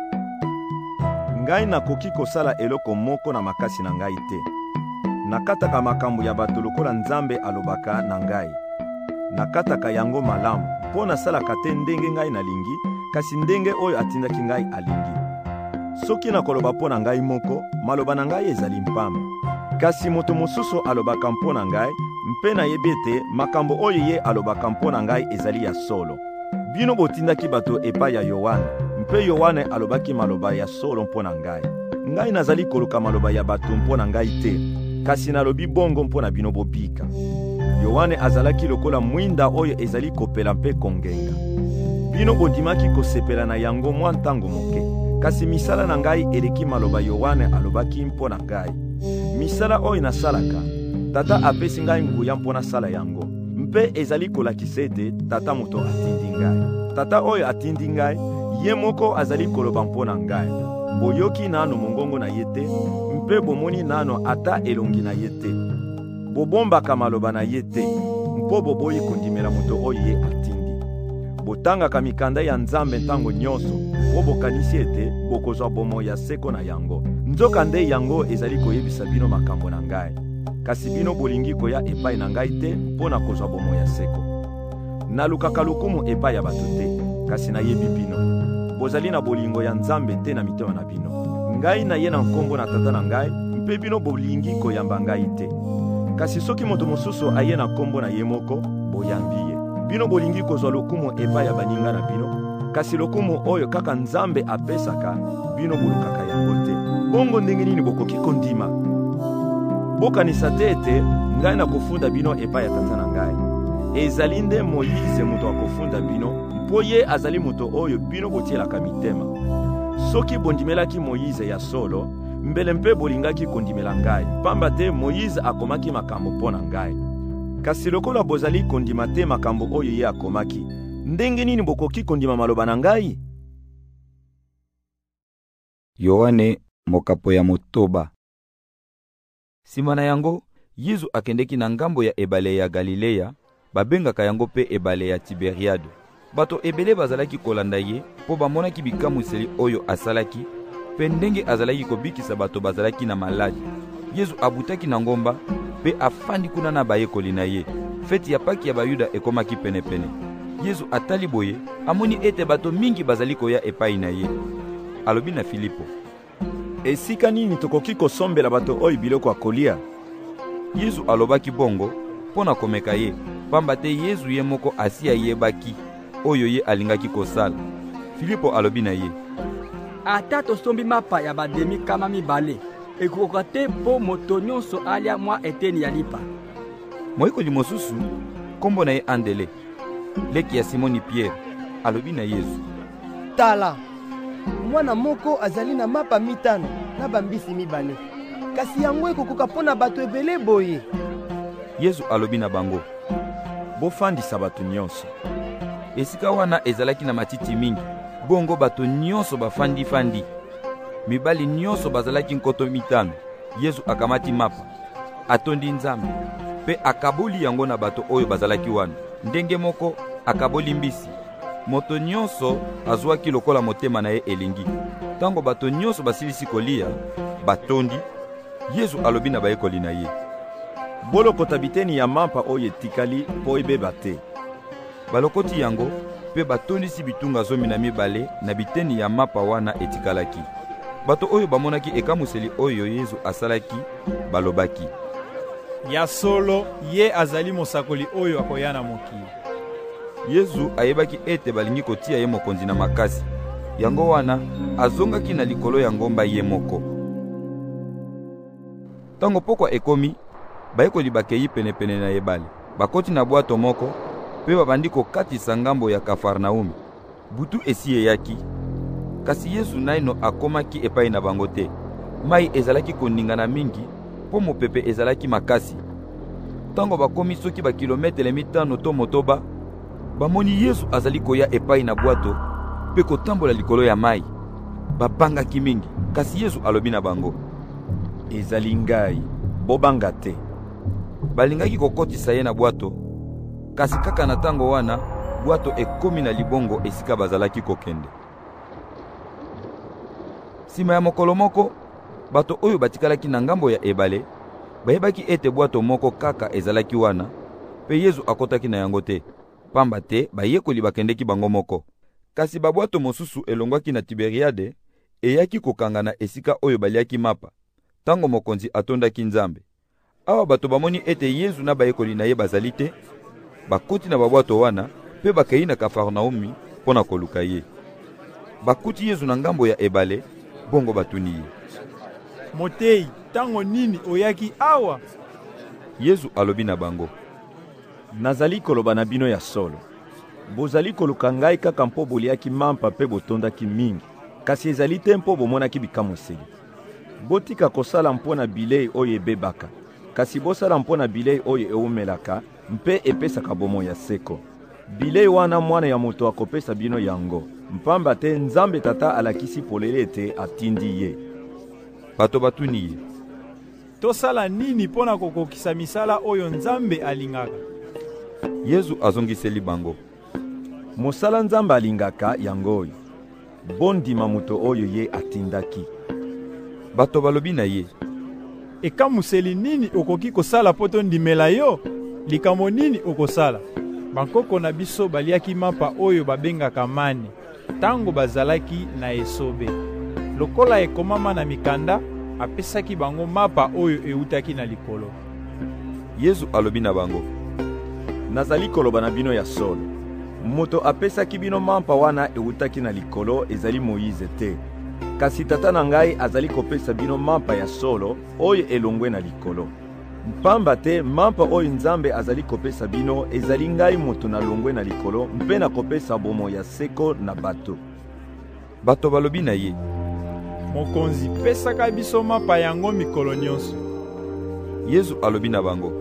Ngai nakoki kosala eloko moko na makasi na ngai te. Nakataka makambo ya bato lokola Nzambe alobaka na ngai. Nakataka yango malamu mpo nasalaka te ndenge ngai nalingi, kasi ndenge oyo atindaki ngai alingi. Soki nakoloba mpo na ngai moko, maloba na ngai ezali mpamba. Kasi moto mosusu alobaka mpo na ngai, mpe nayebi ete makambo oyo ye alobaka mpo na ngai ezali ya solo. Bino botindaki bato epai ya Yohane, mpe Yohane alobaki maloba ya solo mpo na ngai. Ngai nazali koluka maloba ya bato mpo na ngai te, kasi nalobi bongo mpo na bino bobika. Yohane azalaki lokola mwinda oyo ezali kopela mpe kongenga. Bino bondimaki kosepela na yango mwa ntango moke, kasi misala na ngai eleki maloba Yohane alobaki mpo na ngai. Misala oyo nasalaka, Tata apesi ngai nguya mpo nasala yango, mpe ezali kolakisa ete Tata moto atindi ngai. Tata oyo atindi ngai, ye moko azali koloba mpo na ngai. Boyoki nano mongongo na ye te, mpe bomoni nano ata elongi na ye te. Bobombaka maloba na ye te, mpo boboyi kondimela moto oyo ye atindi. Botangaka mikanda ya Nzambe ntango nyonso, po bokanisi ete bokozwa bomoi ya seko na yango. Nzoka nde yango ezali koyebisa bino makambo na ngai. Kasi bino bolingi koya epai na ngai te mpo na kozwa bomoi ya seko. Nalukaka lokumu epai ya bato te, kasi nayebi bino. Bozali na bolingo ya Nzambe te na mitema na bino. Ngai na ye na nkombo na Tata na ngai, mpe bino bolingi koyamba ngai te. Kasi soki moto mosusu aye na nkombo na ye moko, boyambi ye. Bino bolingi kozwa lokumu epai ya baninga na bino, kasi lokumu oyo kaka Nzambe apesaka, bino bolukaka yango te. Bongo ndenge nini bokoki kondima? Bokanisa te ete ngai na kofunda bino epai ya Tata na ngai. Ezali nde Moyize moto akofunda bino, mpo ye azali moto oyo bino botielaka mitema. Soki bondimelaki Moyize ya solo, mbele mpe bolingaki kondimela ngai, pamba te Moyize akomaki makambo mpo na ngai. Kasi lokola bozali kondima te makambo oyo ye akomaki, ndenge nini bokoki kondima maloba na ngai? Yohane mokapo ya motoba. Sima na yango, Yesu akendeki na ngambo ya ebale ya Galilea, babengaka yango pe ebale ya Tiberiade. Bato ebele bazalaki kolanda ye, po bamonaki bikamwiseli oyo asalaki, pe ndenge azalaki kobikisa bato bazalaki na maladi. Yesu abutaki na ngomba, pe afandi kuna na bayekoli na ye. Feti ya Paki ya Bayuda ekomaki penepene. Yesu atali boye, amoni ete bato mingi bazali koya epai na ye. Alobi na Filipo, esika nini tokoki kosombela bato oyo biloko ya kolia? Yesu alobaki bongo mpo na komeka ye, pamba te Yesu ye moko asi ayebaki oyo ye alingaki kosala. Filipo alobi na ye, ata tosombi mapa ya bademi kama mibale, ekokoka te mpo moto nyonso alia mwa eteni ya lipa. Moyekoli mosusu, kombo na ye Andele, leki ya Simoni Pierre, alobi na Yesu, tala, mwana moko azali na mapa mitano na bambisi mibale, kasi yango ekokoka mpo na bato ebele boye. Yesu alobi na bango, bofandisa bato nyonso. Esika wana ezalaki na matiti mingi, bongo bato nyonso bafandi. Mibali nyonso bazalaki nkoto mitano. Yesu akamati mapa, atondi Nzambe, pe akaboli yango na bato oyo bazalaki wana. Ndenge moko akaboli mbisi. Moto nyonso azwaki lokola motema na ye elingi. Tango bato nyonso basilisi kolia, batondi, Yesu alobi na bayekoli na ye, bolokota biteni ya mapa oyo etikali po ebeba te. Balokoti yango, pe batondisi bitunga 12 na biteni ya mapa wana etikalaki. Bato oyo bamonaki ekamuseli oyo Yesu asalaki, balobaki, ya solo ye azali mosakoli oyo akoya na mokili. Yesu ayebaki ete balingi kotia ye mokonzi na makasi. Yango wana azongaki na likolo ya ngomba ye moko. Tango pokwa ekomi, bayekoli bakei penepene na ebale. Bakoti na bwato moko, pe babandi kokatisa ngambo ya Kafarnaumi. Butu esi eyaki, kasi Yesu naino akomaki epai na bango te. Mai ezalaki koningana mingi, po mopepe ezalaki makasi. Tango bakomi soki bakilometele 5 to motoba, bamoni Yesu azali koya epai na bwato, pe kotambola likolo ya mai. babangaki mingi. Kasi Yesu alobi na bango: ezali ngai, bobanga te. Balingaki kokotisa ye na bwato, kasi kaka na tango wana bwato ekomi na libongo esika bazalaki kokende. Sima ya mokolo moko, bato oyo batikalaki na ngambo ya ebale bayebaki ete bwato moko kaka ezalaki wana, pe Yesu akotaki na yango te, pamba te bayekoli bakendeki bango moko. Kasi babwato mosusu elongwaki na Tiberiade eyaki kokanga na esika oyo baliaki mapa, tango mokonzi atondaki Nzambe. Awa bato bamoni ete Yesu na bayekoli na ye bazali te, bakoti na babwato wana pe bakei na Kafarnaumi pona koluka ye. Bakuti Yesu na ngambo ya ebale, bongo batuni ye: Motei, tango nini oyaki awa? Yesu alobi na bango: nazali koloba na bino ya solo. Bozali koluka ngai kaka mpo boliaki mampa pe botondaki mingi, kasi ezali te mpo bomonaki bikamwiseli. Botika kosala mpo na bilei oyo ebebaka, kasi bosala mpo na bilei oyo eumelaka mpe epesaka bomoi ya seko. Bilei wana mwana ya moto akopesa bino yango, mpamba te Nzambe Tata alakisi polele ete atindi ye. Bato batuni ye: tosala nini pona kokokisa misala oyo Nzambe alingaka? Yesu azongiseli bango: mosala Nzambe alingaka yango oyo, bondima moto oyo ye atindaki. Bato balobi na ye: ekamuseli nini okoki kosala po tondimela yo? Likambo nini okosala? Bankoko na biso baliaki mapa oyo babengaka mane, tango bazalaki na esobe. Lokola ekomama na mikanda, apesaki bango mapa oyo eutaki na likolo. Yesu alobi na bango: nazali koloba na bino ya solo. Moto apesaki bino mapa wana eutaki na likolo ezali Moïse te. Kasi Tata na ngai azali kopesa bino mapa ya solo oyo elongwe na likolo. Mpamba te mapa oyo Nzambe azali kopesa bino ezali ngai moto na longwe na likolo mpe na kopesa bomo ya seko na bato. Bato balobi na ye: mokonzi, pesaka biso mapa yango mikolo nyonso. Yesu alobi na bango: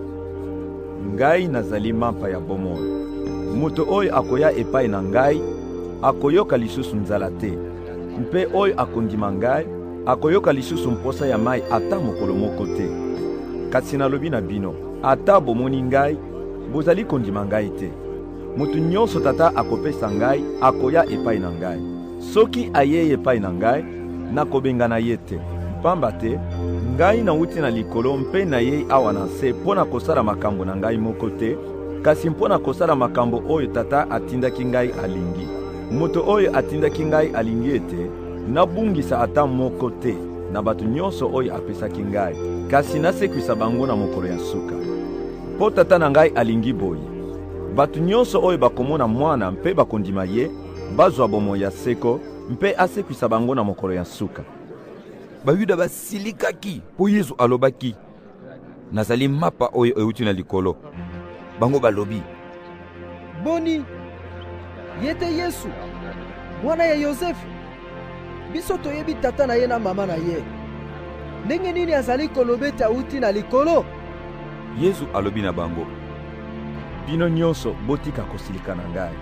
ngai nazali mapa ya bomoi. Moto oyo akoya epai na ngai akoyoka lisusu nzala te, mpe oyo akondima ngai akoyoka lisusu mposa ya mai ata mokolo moko te. Kasi nalobi na bino, ata bomoni ngai, bozali kondima ngai te. Moto nyonso Tata akopesa ngai akoya epai na ngai. Soki aye epai na ngai, nakobengana ye te, pamba te ngai nauti na likolo mpe na ye awa na se mpona kosala makambo na ngai moko te, kasi mpona kosala makambo oyo Tata atindaki ngai alingi. Moto oyo atindaki ngai alingi ete nabungisa ata moko te na bato nyonso oyo apesaki ngai, kasi nasekwisa bango na mokolo ya suka. Po Tata na ngai alingi boye, bato nyonso oyo bakomona mwana mpe bakondima ye bazwa bomoi ya seko mpe asekwisa bango na mokolo ya suka. Bayuda basilikaki po Yesu alobaki: nazali mapa oyo euti na likolo. Bango balobi: boni, yete Yesu, mwana ya Yosefu? Biso toyebi tata na ye na mama na ye. Ndenge nini azali kolobeta auti na likolo? Yesu alobi na bango: bino nyonso botika kosilika na ngai.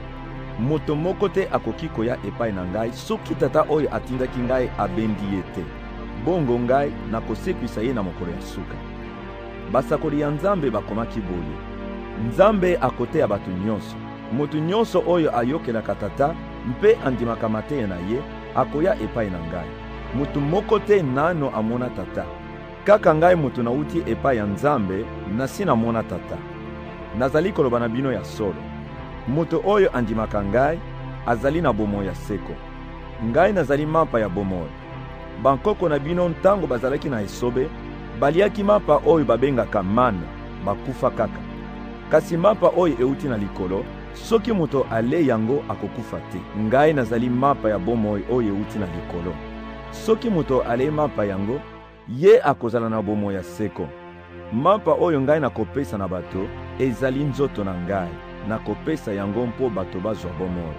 Moto moko te akoki koya epai na ngai soki Tata oyo atindaki ngai abendi ye te. Bongo ngai nakosekwisa ye na mokolo ya suka. Basakoli ya Nzambe bakomaki boye: Nzambe akoteya bato nyonso. Moto nyonso oyo ayokelaka Tata mpe andimaka mateya na ye akoya epai na ngai. Moto moko te nano amona Tata. Kaka ngai moto nauti epai ya Nzambe nasi namona Tata. Nazali koloba na bino ya solo. Moto oyo andimaka ngai azali na bomoi ya seko. Ngai nazali mapa ya bomoi. Bankoko na bino ntango bazalaki na esobe baliaki mapa oyo babengaka mana, bakufa kaka. Kasi mapa oyo euti na likolo, soki moto ale yango akokufa te. Ngai nazali mapa ya bomoi oyo euti na likolo. Soki moto ale mapa yango, ye akozala na bomoi ya seko. Mapa oyo ngai nakopesa na bato ezali nzoto na ngai, nakopesa yango mpo bato bazwa bomoi.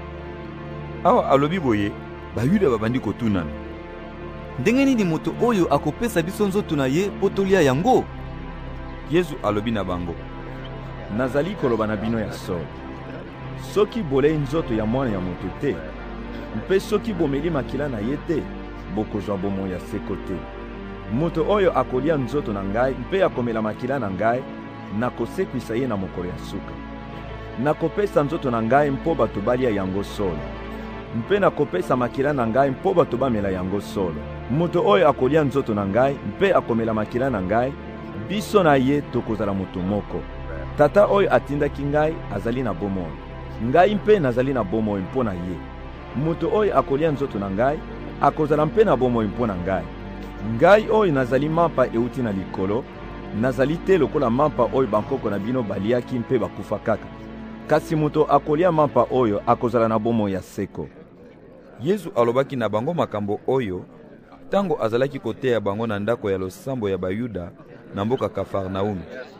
Awa alobi boye, Bayuda babandi kotunana: ndenge nini moto oyo akopesa biso nzoto na ye po tolia yango? Yesu alobi na bango: nazali koloba na bino ya solo. Soki bolei nzoto ya mwana ya moto te, mpe soki bomeli makila na ye te, bokozwa bomoi ya seko te. Moto oyo akolia nzoto na ngai mpe akomela makila na ngai, nakosekwisa ye na mokolo ya suka. Nakopesa nzoto na ngai mpo bato balia yango solo, mpe nakopesa makila na ngai mpo bato bamela yango solo. Moto oyo akolia nzoto na ngai mpe akomela makila na ngai, biso na ye tokozala moto moko. Tata oyo atindaki ngai azali na bomoi, ngai mpe nazali na bomoi mpo na ye. Moto oyo akolia nzoto na ngai akozala mpe na bomoi mpo na ngai. Ngai oyo nazali mapa euti na likolo, nazali te lokola mapa oyo bankoko na bino baliaki mpe bakufa kaka. Kasi moto akolia mapa oyo akozala na bomoi ya seko. Yesu alobaki na bango makambo oyo tango azalaki koteya bango na ndako ya losambo ya Bayuda na mboka Kafarnaum.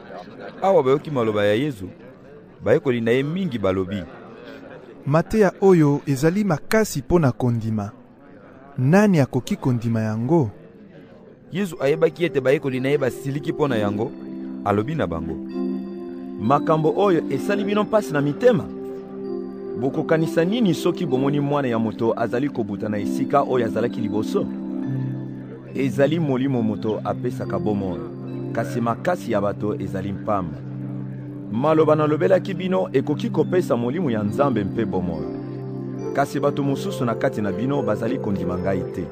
Awa bayoki maloba ya Yesu, bayekoli na ye mingi balobi: mateya oyo ezali makasi mpo na kondima. Nani akoki kondima yango? Yesu ayebaki ete bayekoli na ye basiliki mpo na yango, alobi na bango: makambo oyo esali bino mpasi na mitema? Bokokanisa nini soki bomoni mwana ya moto azali kobuta na esika oyo azalaki liboso? Ezali molimo moto apesaka bomoi, kasi makasi ya bato ezali mpamba. Maloba nalobelaki bino ekoki kopesa molimo ya Nzambe mpe bomoi, kasi bato mosusu na kati na bino bazali kondima ngai te.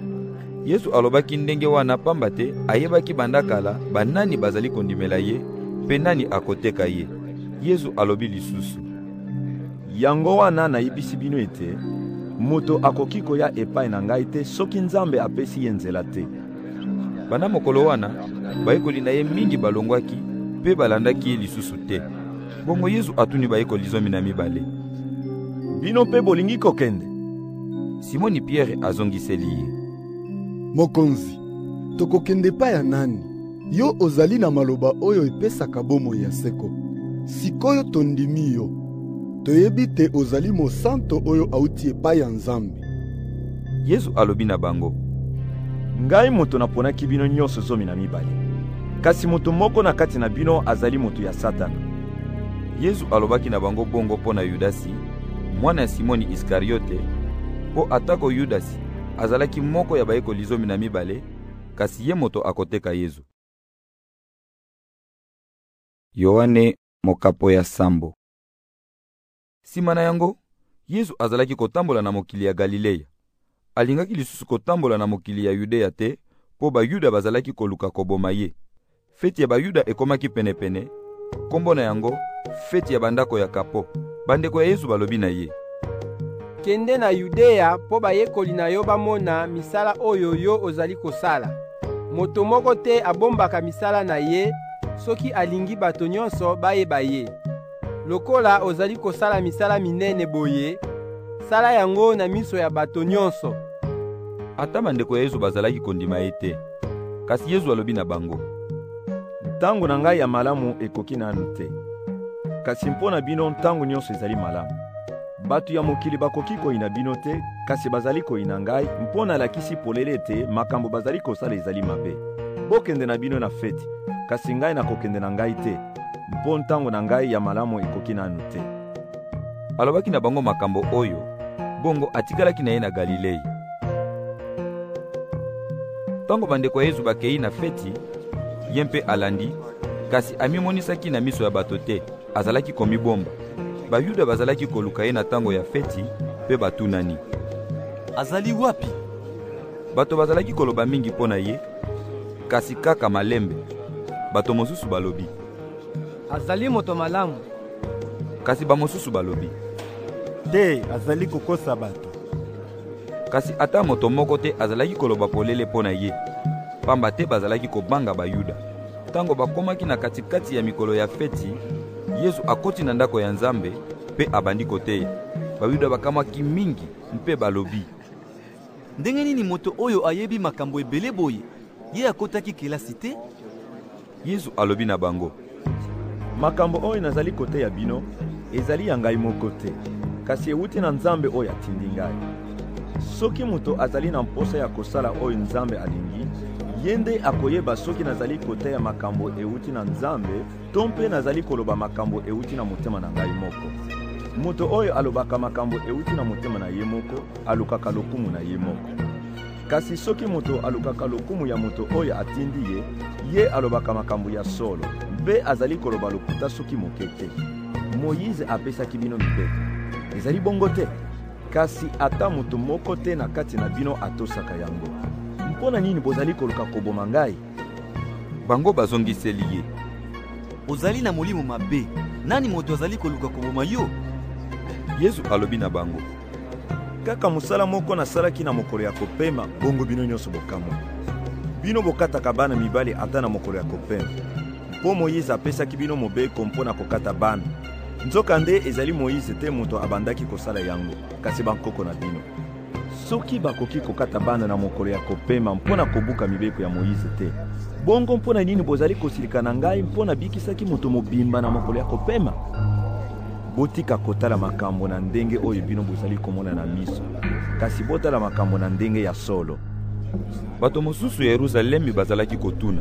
Yesu alobaki ndenge wana pamba te ayebaki bandakala banani bazali kondimela ye mpe nani akoteka ye. Yesu alobi lisusu: yango wana nayebisi bino ete moto akoki koya epai na ngai te soki Nzambe apesi ye nzela te. Bana mokolo wana bayekoli na ye mingi balongwaki mpe balandaki ye lisusu te. Bongo Yesu atuni bayekoli 12: bino mpe bolingi kokende? Simoni Pierre azongiseli ye: mokonzi, tokokende pa ya nani? Yo ozali na maloba oyo epesaka bomoi ya seko. Sikoyo tondimi yo, toyebi te ozali mosanto oyo auti epai ya Nzambe. Yesu alobi na bango: ngai moto naponaki bino nyonso 12, kasi moto moko na kati na bino azali moto ya Satana. Yesu alobaki na bango bongo mpo na Yudasi, mwana ya Simoni Iskariote, po atako Yudasi azalaki moko ya bayekoli 12, kasi ye moto akoteka Yesu. Yohane mokapo ya sambo. Sima na yango, Yesu azalaki kotambola na mokili ya Galileya. Alingaki lisusu kotambola na mokili ya Yudea te, po Bayuda bazalaki koluka koboma ye. Feti ya Bayuda ekomaki penepene, kombo na yango feti ya bandako ya kapo. Bandeko ya Yesu balobi na ye: kende na Yudea po bayekoli na yo bamona misala oyo yo ozali kosala. Moto moko te abombaka misala na ye soki alingi bato nyonso bayeba ye. Lokola ozali kosala misala minene boye, sala yango na miso ya bato nyonso. Ata bandeko ya Yesu bazalaki kondima ye te. Kasi Yesu alobi na bango: ntango na ngai ya malamu ekoki nanu te, kasi mpo na bino ntango nyonso ezali malamu. Bato ya mokili bakoki koyina bino te, kasi bazali koyina ngai mpo nalakisi polele te makambo bazali kosala ezali mabe. Bokende na bino na feti, kasi ngai nakokende na ngai te, mpo ntango na ngai ya malamu ekoki nanu te. Alobaki na bango makambo oyo, bongo atikalaki na ye na Galilei. Tango bandeko ya Yesu bakei na feti, ye mpe alandi, kasi amimonisaki na miso ya bato te, azalaki komibomba. Bayuda bazalaki koluka ye na tango ya feti, pe batunani: azali wapi? Bato bazalaki koloba mingi mpo na ye, kasi kaka malembe. Bato mosusu balobi: azali moto malamu. Kasi bamosusu balobi: te, azali kokosa bato. Kasi ata moto moko te azalaki koloba polele mpo na ye, pamba te bazalaki kobanga Bayuda. Tango bakomaki na katikati ya mikolo ya feti, Yesu akoti na ndako ya Nzambe pe abandi koteya. Bayuda bakamaki mingi mpe balobi: ndenge nini moto oyo ayebi makambo ebele boye, ye akotaki kelasi te? Yesu alobi na bango: makambo oyo nazali koteya bino ezali ya ngai moko te, kasi euti na Nzambe oyo atindi ngai. Soki moto azali na mposa ya kosala oyo Nzambe alingi, ye nde akoyeba soki nazali koteya makambo euti na Nzambe to mpe nazali koloba makambo euti na motema na ngai moko. moto oyo alobaka makambo euti na motema na ye moko alukaka lokumu na ye moko. Kasi soki moto alukaka lokumu ya moto oyo atindi ye, ye alobaka makambo ya solo, mpe azali koloba lokuta soki moke te. Moïse apesaki bino mibeko. Ezali bongo te. Kasi ata moto moko te na kati na bino atosaka yango. Mpona nini bozali koluka koboma ngai? Bango bazongiseli ye. Ozali na molimo mabe. Nani moto azali koluka koboma yo? Yesu alobi na bango. Kaka musala moko nasalaki na mokolo ya kopema, bongo bino nyonso bokamwa. Bino bokataka bana mibali ata na mokolo ya kopema. Mpo Moïse apesaki bino mobeko mpona kokata bana. Nzokande ezali Moïse te moto abandaki kosala yango, kasi bankoko na bino. Soki bakoki kokata bana na mokolo ya kopema mpona kobuka mibeko ya Moïse te, bongo mpona nini bozali kosilika na ngai mpona bikisaki moto mobimba na mokolo ya kopema? Botika kotala makambo na ndenge oyo bino bozali komona na miso, kasi botala makambo na ndenge ya solo. Bato mosusu ya Yerusalemi bazalaki kotuna.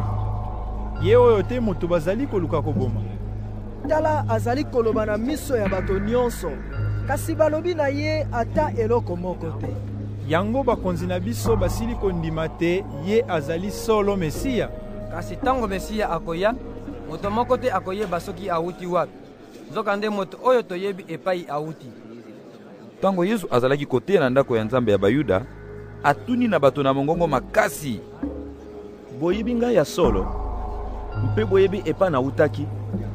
Ye oyo te moto bazali koluka koboma. Tala azali koloba na miso ya bato nyonso, kasi balobi na ye ata eloko moko te. Yango bakonzi na biso basili kondima te ye azali solo Mesiya. Kasi tango Mesiya akoya, moto moko te akoyeba soki awuti wapi. Nzokande moto oyo toyebi epai awuti. Tango Yesu azalaki koteya na ndako ya Nzambe ya Bayuda, atuni na bato na mongongo makasi. Boyebi ngai ya solo, mpe boyebi epa na utaki.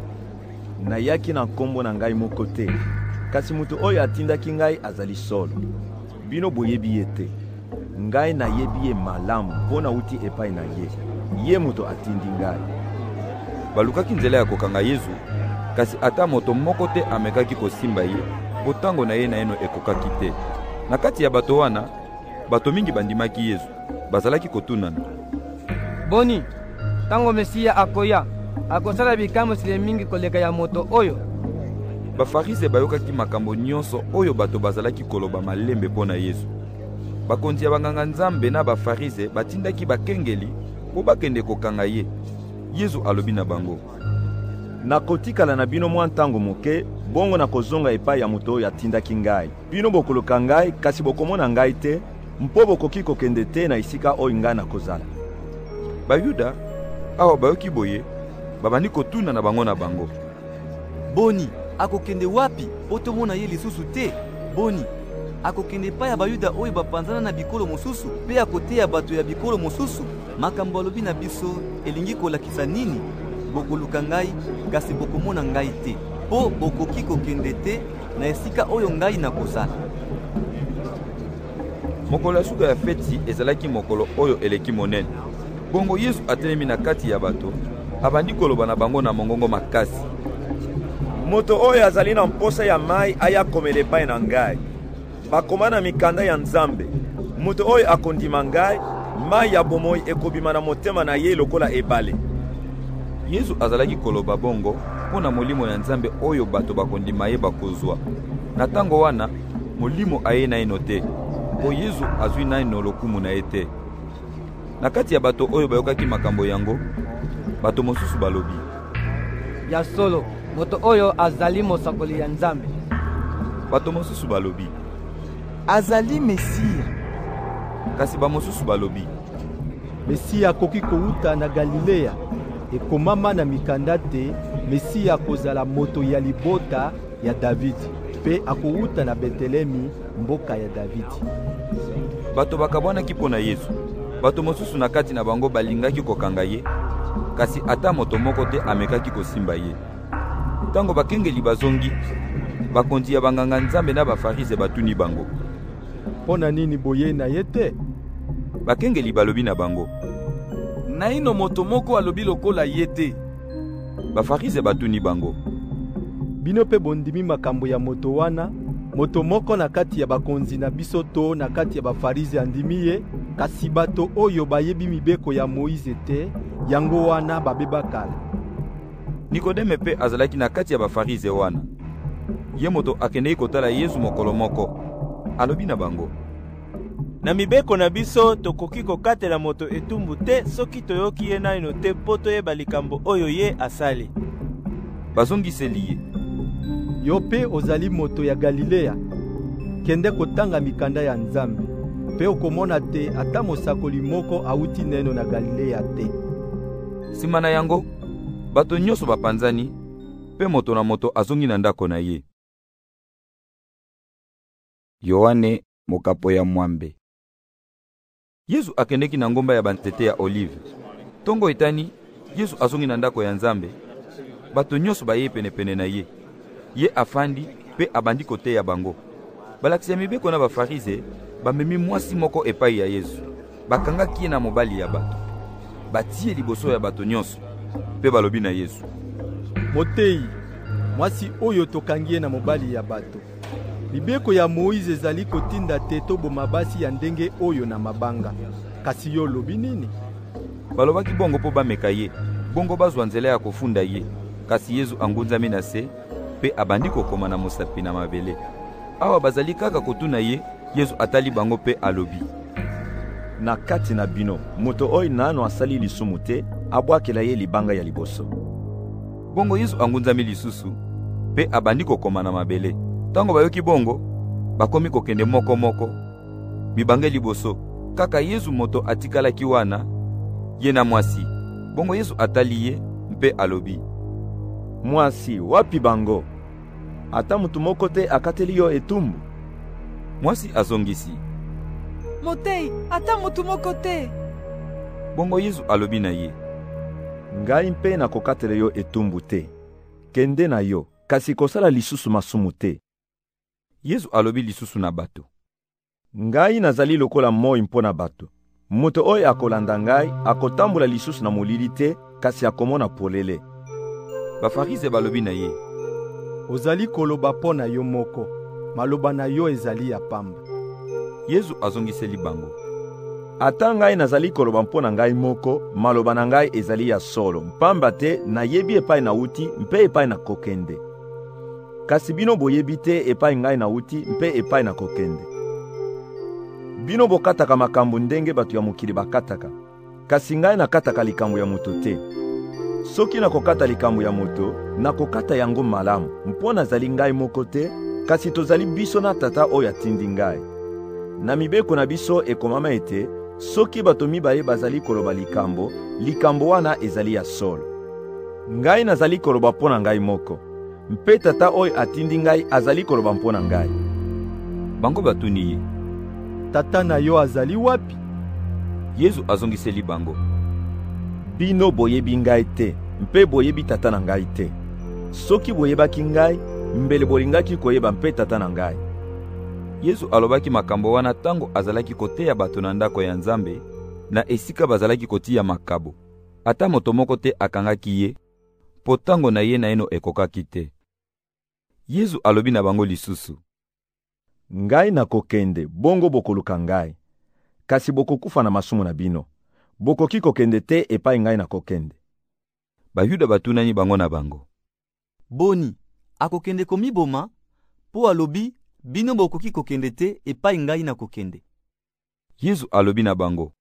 Nayaki na nkombo na ngai moko te, kasi moto oyo atindaki ngai azali solo. Bino boyebi ye te. Ngai nayebi ye malamu mpo nauti epai na ye. Ye moto atindi ngai. Balukaki nzela ya kokanga Yesu, kasi ata moto moko te amekaki kosimba ye, botango na ye na eno ekokaki te. Na kati ya bato wana, bato mingi bandimaki Yesu, bazalaki kotunana. Boni, tango Mesiya akoya, akosala bikamwiseli mingi koleka ya moto oyo? Bafarise bayokaki makambo nyonso oyo bato bazalaki koloba malembe mpona Yesu. Bakonzi ya banganga Nzambe na bafarise batindaki bakengeli po bakende kokanga ye. Yesu alobi na bango. Nakotikala na bino mwa ntango moke, bongo nakozonga epai ya moto oyo atindaki ngai. Bino bokoluka ngai, kasi bokomona ngai te, mpo bokoki kokende te na esika oyo ngai nakozala. Bayuda awa bayoki boye, babandi kotuna na bango na bango. Boni, akokende wapi po tomona ye lisusu te? Boni, akokende epai ya Bayuda oyo bapanzana na bikolo mosusu mpe akoteya bato ya bikolo mosusu? Makambo alobi na biso elingi kolakisa nini? Bokoluka ngai, kasi bokomona ngai te, po bokoki kokende te na esika oyo ngai nakozala. Mokolo ya suka ya feti ezalaki mokolo oyo eleki monene. Bongo Yesu atelemi na kati ya bato, abandi koloba na bango na mongongo makasi. Moto oyo azali na mposa ya mai aya komela epai na ngai. Bakoma na mikanda ya Nzambe. Moto oyo akondima ngai, mai ya bomoi ekobima na motema na ye lokola ebale. Yesu azalaki koloba bongo mpona molimo ya Nzambe oyo bato bakondima ye bakozwa. Na tango wana, molimo aye na eno te, po Yesu azwi na eno lokumu na ye te. Na kati ya bato oyo bayokaki makambo yango, bato mosusu balobi. Ya solo, moto oyo azali mosakoli ya Nzambe. Bato mosusu balobi. Azali Mesiya. Kasi bamosusu balobi. Mesiya akoki kouta na Galilea. Ekomama na mikanda te, Mesiya akozala moto ya libota ya Davidi, mpe akouta na Betelemi, mboka ya Davidi. Bato bakabwanaki mpo na Yesu. Bato mosusu na kati na bango balingaki kokanga ye, kasi ata moto moko te amekaki kosimba ye. Tango bakengeli bazongi, bakonzi ya banganga Nzambe na bafarise batuni bango. Pona nini boye na ye te? Bakengeli balobi na bango. Naino moto moko alobi lokola ye te. Bafarise batuni bango. Bino pe bondimi makambo ya moto wana, moto moko na kati ya bakonzi na biso to na kati ya bafarise andimi ye, kasi bato oyo bayebi mibeko ya Moïse te, yango wana babeba kala. Nikodeme pe azalaki na kati ya bafarise wana. Ye moto akendeki kotala Yesu mokolo moko. Alobi na bango. Na mibeko na biso tokoki kokatela moto etumbu te soki toyoki ye naino te po toyeba likambo oyo ye asali. Bazongiseli ye. Yo mpe ozali moto ya Galilea, kende kotanga mikanda ya Nzambe, mpe okomona te ata mosakoli moko awuti neno na Galilea te. Sima na yango, bato nyonso bapanzani, mpe moto na moto azongi na ndako na ye. Yohane mokapo ya mwambe. Yesu akendeki na ngomba ya bantete ya Olive. Tongo etani, Yesu azongi na ndako ya Nzambe. Bato nyonso baye penepene na ye. Ye afandi pe abandi kote ya bango. Balakisi ya mibeko na bafarize bamemi mwasi moko epai ya Yesu. Bakangaki ye na mobali ya bato. Batie liboso ya bato nyonso pe balobi na Yesu: Motei, mwasi oyo tokangi ye na mobali ya bato. Mibeko ya Moïse ezali kotinda te toboma basi ya ndenge oyo na mabanga. Kasi yo lobi nini? Balobaki bongo po bameka ye, bongo bazwa nzela ya kofunda ye. Kasi Yesu angunzami na se pe abandi kokoma na mosapi na mabele. Awa bazali kaka kotuna ye, Yesu atali bango pe alobi: Na kati na bino, moto oyo nano asali lisumu te, abwakela ye libanga ya liboso. Bongo Yesu angunzami lisusu pe abandi kokoma na mabele. Tango bayoki bongo, bakomi kokende moko moko mibange liboso. Kaka Yesu moto atikalaki wana ye na mwasi. Bongo Yesu atali ye mpe alobi: Mwasi, wapi bango? Ata mutu moko te akateli yo etumbu. Mwasi azongisi: Motei, ata mutu moko te. Bongo Yesu alobi na ye: Ngai mpe nakokatela yo etumbu te. Kende na yo, kasi kosala lisusu masumu te. Yesu alobi lisusu na bato: Ngai nazali lokola moi mpo na bato. Moto oyo akolanda ngai akotambola lisusu na molili te, kasi akomona polele. Bafarize balobi na ye: Ozali koloba mpo na yo moko, maloba na yo ezali ya pamba. Yesu azongiseli bango: Ata ngai nazali koloba mpo na ngai moko, maloba na ngai ezali ya solo, mpamba te nayebi epai na uti mpe epai na kokende. Kasi bino boyebi te epai ngai na uti mpe epai na kokende. Bino bokataka makambo ndenge bato ya mokili bakataka, kasi ngai nakataka likambo ya moto te. Soki nakokata likambo ya moto, nakokata yango malamu, mpo nazali ngai moko te, kasi tozali biso na Tata oyo atindi ngai. Na mibeko na biso ekomama ete, soki bato mibale bazali koloba likambo, likambo wana ezali ya solo. Ngai nazali koloba mpo na ngai moko, mpe Tata oyo atindi ngai azali koloba mpo na ngai. Bango batuni ye: Tata na yo azali wapi? Yesu azongiseli bango: Bino boyebi ngai te, mpe boyebi Tata na ngai te. Soki boyebaki ngai, mbele bolingaki koyeba mpe Tata na ngai. Yesu alobaki makambo wana tango azalaki koteya bato na ndako ya Nzambe, na esika bazalaki kotia makabo. Ata moto moko te akangaki ye, po tango na ye na eno ekokaki te. Yesu alobi na bango lisusu: Ngai nakokende, bongo bokoluka ngai. Kasi bokokufa na masumu na bino. Bokoki kokende te epai ngai nakokende. Bayuda batunani bango na bango: Boni, akokende komiboma, po alobi bino bokoki kokende te epai ngai nakokende. Yesu alobi na bango: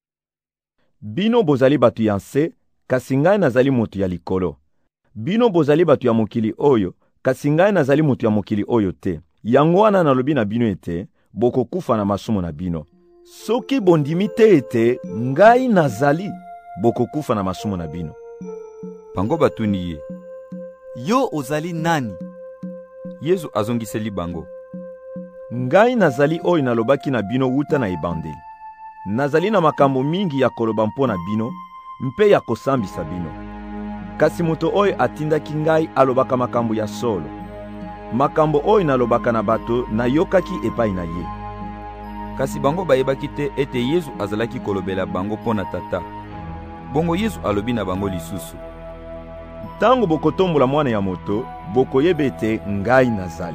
Bino bozali batu ya nse, kasi ngai nazali moto ya likolo. Bino bozali batu ya mokili oyo, kasi ngai nazali moto ya mokili oyo te. Yango wana nalobi na bino ete bokokufa na masumu na bino. Soki bondimi te ete ngai nazali, bokokufa na masumu na bino. Bango batuni ye: Yo ozali nani? Yesu azongiseli bango: Ngai nazali oyo nalobaki na bino wuta na ebandeli. Nazali na makambo mingi ya koloba mpo na bino, mpe ya kosambisa bino. Kasi moto oyo atindaki ngai alobaka makambo ya solo. Makambo oyo nalobaka na bato nayokaki epai na ye. Kasi bango bayebaki te ete Yesu azalaki kolobela bango mpo na Tata. Bongo Yesu alobi na bango lisusu: Tango bokotombola mwana ya moto, bokoyeba ete ngai nazali.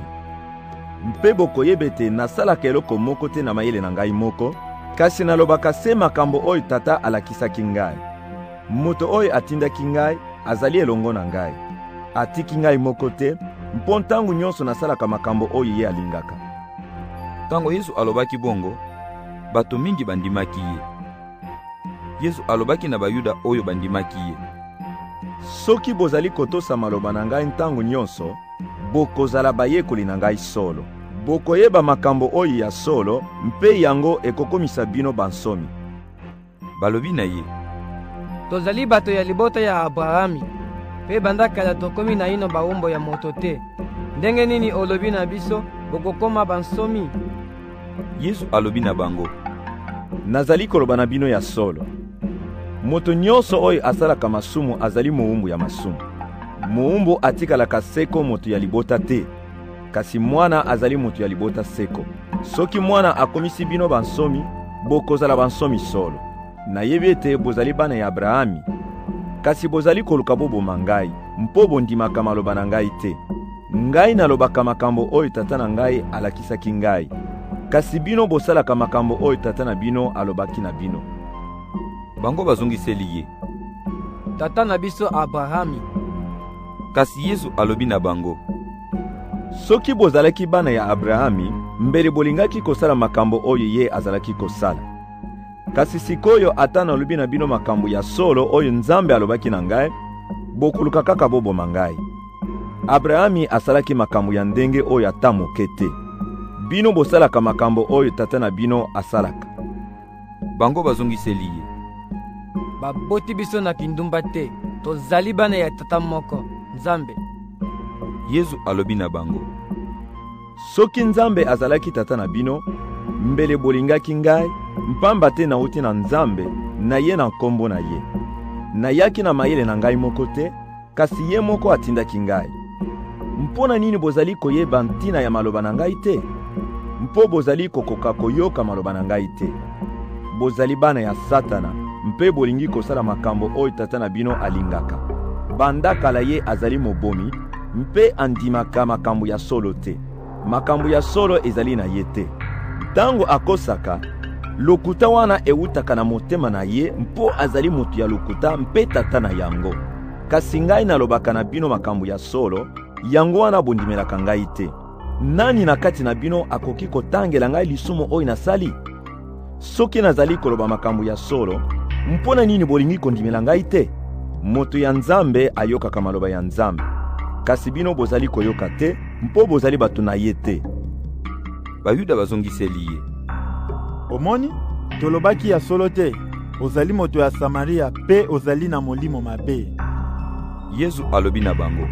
Mpe bokoyeba ete nasalaka eloko moko te na mayele na ngai moko, kasi nalobaka se makambo oyo Tata alakisaki ngai. Moto oyo atindaki ngai azali elongo na ngai. Atiki ngai moko te, mpo ntango nyonso nasalaka makambo oyo ye alingaka. Tango Yesu alobaki bongo, bato mingi bandimaki ye. Yesu alobaki na Bayuda oyo bandimaki ye: Soki bozali kotosa maloba na ngai ntango nyonso, bokozala bayekoli na ngai solo. Bokoyeba makambo oyo ya solo, mpe yango ekokomisa bino bansomi. Balobi na ye: tozali bato ya libota ya Abrahami, mpe banda kala tokomi na ino bawumbo ya moto te. Ndenge nini olobi na biso bokokoma bansomi? Yesu alobi na bango: nazali koloba na bino ya solo. Moto nyonso oyo asalaka masumu azali mowumbu ya masumu. Mowumbu atikalaka seko moto ya libota te, kasi mwana azali moto ya libota seko. Soki mwana akomisi bino bansomi, bokozala bansomi solo. Nayebi ete bozali bana ya Abrahami, kasi bozali koluka boboma ngai, mpo bondimaka maloba na ngai te. Ngai nalobaka makambo oyo tata na ngai alakisaki ngai, kasi bino bosalaka makambo oyo tata na bino alobaki na bino. Bango bazongiseli ye: tata na biso Abrahami. Kasi Yesu alobi na bango: soki bozalaki bana ya Abrahami, mbele bolingaki kosala makambo oyo ye azalaki kosala. Kasi sikoyo ata nalobi na bino makambo ya solo oyo Nzambe alobaki na ngai, bokoluka kaka boboma ngai. Abrahami asalaki makambo ya ndenge oyo ata moke te. Bino bosalaka makambo oyo tata na bino asalaka. Bango bazongiseli ye: baboti biso na kindumba te, tozali bana ya tata moko, Nzambe. Yesu alobi na bango: soki Nzambe azalaki tata na bino, mbele bolingaki ngai, mpamba te nauti na Nzambe na ye na nkombo na ye. Nayaki na mayele na ngai moko te, kasi ye moko atindaki ngai. Mpona nini bozali koyeba ntina ya maloba na ngai te? Mpo bozali kokoka koyoka maloba na ngai te. Bozali bana ya Satana, mpe bolingi kosala makambo oyo tata na bino alingaka. Banda kala ye azali mobomi, mpe andimaka makambo ya solo te. Makambo ya solo ezali na ye te. Tango akosaka, lokuta wana eutaka na motema na ye, mpo azali moto ya lokuta mpe tata na yango. Kasi ngai nalobaka na bino makambo ya solo, yango wana bondimelaka ngai te. Nani na kati na bino akoki kotangela ngai lisumu oyo nasali? Soki nazali koloba makambo ya solo, mpona nini bolingi kondimela ngai te? Moto ya Nzambe ayokaka maloba ya Nzambe, kasi bino bozali koyoka te, mpo bozali bato na ye te. Bayuda bazongiseli ye: omoni, tolobaki ya solo te, ozali moto ya Samaria pe ozali na molimo mabe. Yesu alobi na bango: